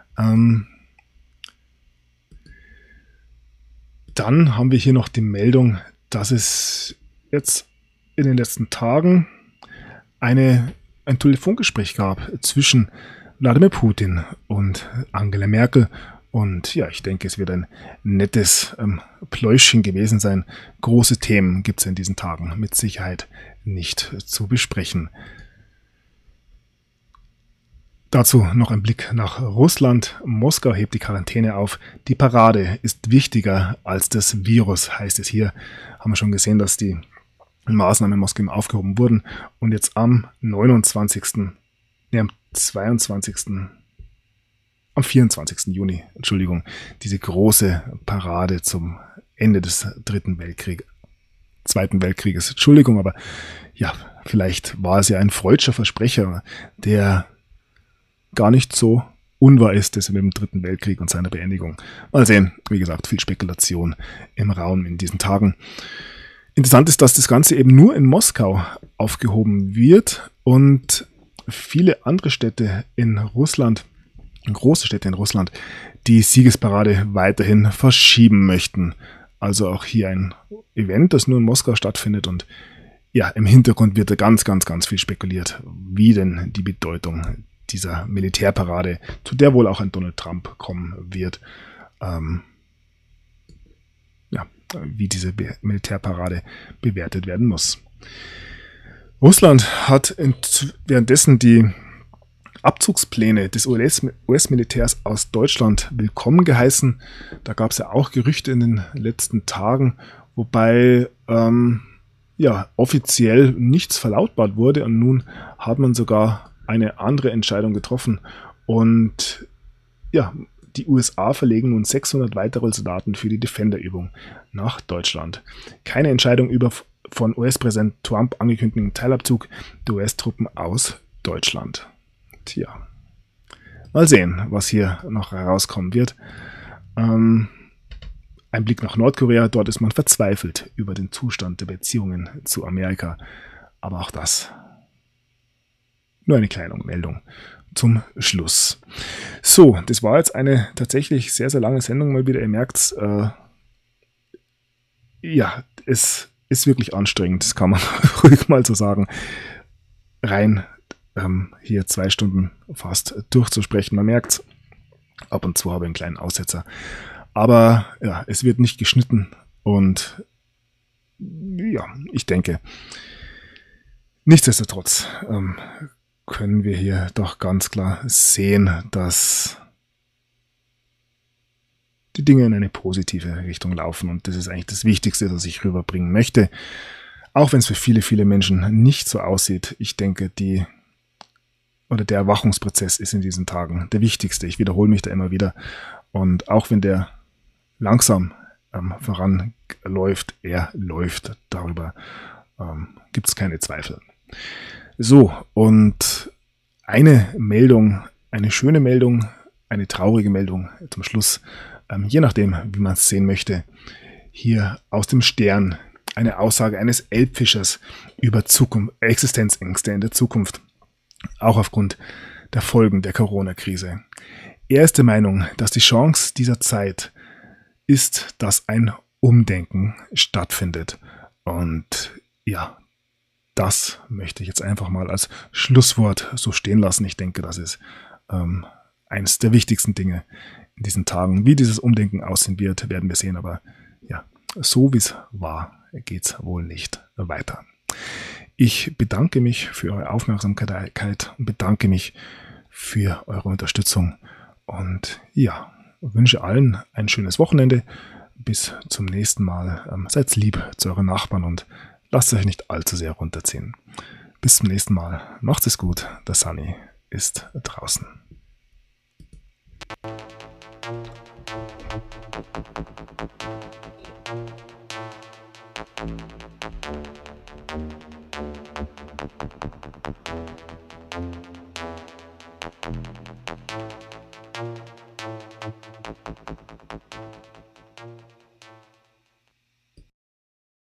Dann haben wir hier noch die Meldung, dass es jetzt in den letzten Tagen ein Telefongespräch gab zwischen Wladimir Putin und Angela Merkel. Und ja, ich denke, es wird ein nettes Pläuschchen gewesen sein. Große Themen gibt es in diesen Tagen mit Sicherheit nicht zu besprechen. Dazu noch ein Blick nach Russland. Moskau hebt die Quarantäne auf. Die Parade ist wichtiger als das Virus, heißt es hier. Haben wir schon gesehen, dass die Maßnahmen in Moskau aufgehoben wurden. Und jetzt am 24. Juni, diese große Parade zum Ende des Zweiten Weltkrieges. Entschuldigung, aber ja, vielleicht war es ja ein freudscher Versprecher, der gar nicht so unwahr ist, das mit dem Dritten Weltkrieg und seiner Beendigung. Mal sehen, wie gesagt, viel Spekulation im Raum in diesen Tagen. Interessant ist, dass das Ganze eben nur in Moskau aufgehoben wird und viele andere Städte in Russland, große Städte in Russland, die Siegesparade weiterhin verschieben möchten. Also auch hier ein Event, das nur in Moskau stattfindet und ja, im Hintergrund wird da ganz viel spekuliert, wie denn die Bedeutung dieser Militärparade, zu der wohl auch ein Donald Trump kommen wird, wie diese Militärparade bewertet werden muss. Russland hat währenddessen die Abzugspläne des US-Militärs aus Deutschland willkommen geheißen. Da gab es ja auch Gerüchte in den letzten Tagen, wobei offiziell nichts verlautbart wurde und nun hat man sogar eine andere Entscheidung getroffen und ja, die USA verlegen nun 600 weitere Soldaten für die Defender-Übung nach Deutschland. Keine Entscheidung über von US-Präsident Trump angekündigten Teilabzug der US-Truppen aus Deutschland. Tja, mal sehen, was hier noch herauskommen wird. Ein Blick nach Nordkorea, dort ist man verzweifelt über den Zustand der Beziehungen zu Amerika. Aber auch das nur eine kleine Meldung zum Schluss. So, das war jetzt eine tatsächlich sehr lange Sendung mal wieder. Ihr merkt es ist wirklich anstrengend, das kann man ruhig mal so sagen. Rein hier 2 Stunden fast durchzusprechen. Man merkt, ab und zu habe ich einen kleinen Aussetzer. Aber ja, es wird nicht geschnitten und ja, ich denke, nichtsdestotrotz können wir hier doch ganz klar sehen, dass die Dinge in eine positive Richtung laufen und das ist eigentlich das Wichtigste, was ich rüberbringen möchte. Auch wenn es für viele Menschen nicht so aussieht. Ich denke, der Erwachungsprozess ist in diesen Tagen der wichtigste. Ich wiederhole mich da immer wieder. Und auch wenn der langsam voranläuft, er läuft. Darüber gibt es keine Zweifel. So, und eine Meldung, eine schöne Meldung, eine traurige Meldung zum Schluss, je nachdem, wie man es sehen möchte, hier aus dem Stern, eine Aussage eines Elbfischers über Existenzängste in der Zukunft, auch aufgrund der Folgen der Corona-Krise. Er ist der Meinung, dass die Chance dieser Zeit ist, dass ein Umdenken stattfindet. Und ja, das möchte ich jetzt einfach mal als Schlusswort so stehen lassen. Ich denke, das ist eines der wichtigsten Dinge in diesen Tagen. Wie dieses Umdenken aussehen wird, werden wir sehen. Aber ja, so wie es war, geht es wohl nicht weiter. Ich bedanke mich für eure Aufmerksamkeit und bedanke mich für eure Unterstützung. Und ja, wünsche allen ein schönes Wochenende. Bis zum nächsten Mal. Seid lieb zu euren Nachbarn und lasst euch nicht allzu sehr runterziehen. Bis zum nächsten Mal. Macht es gut. Der Sunny ist draußen.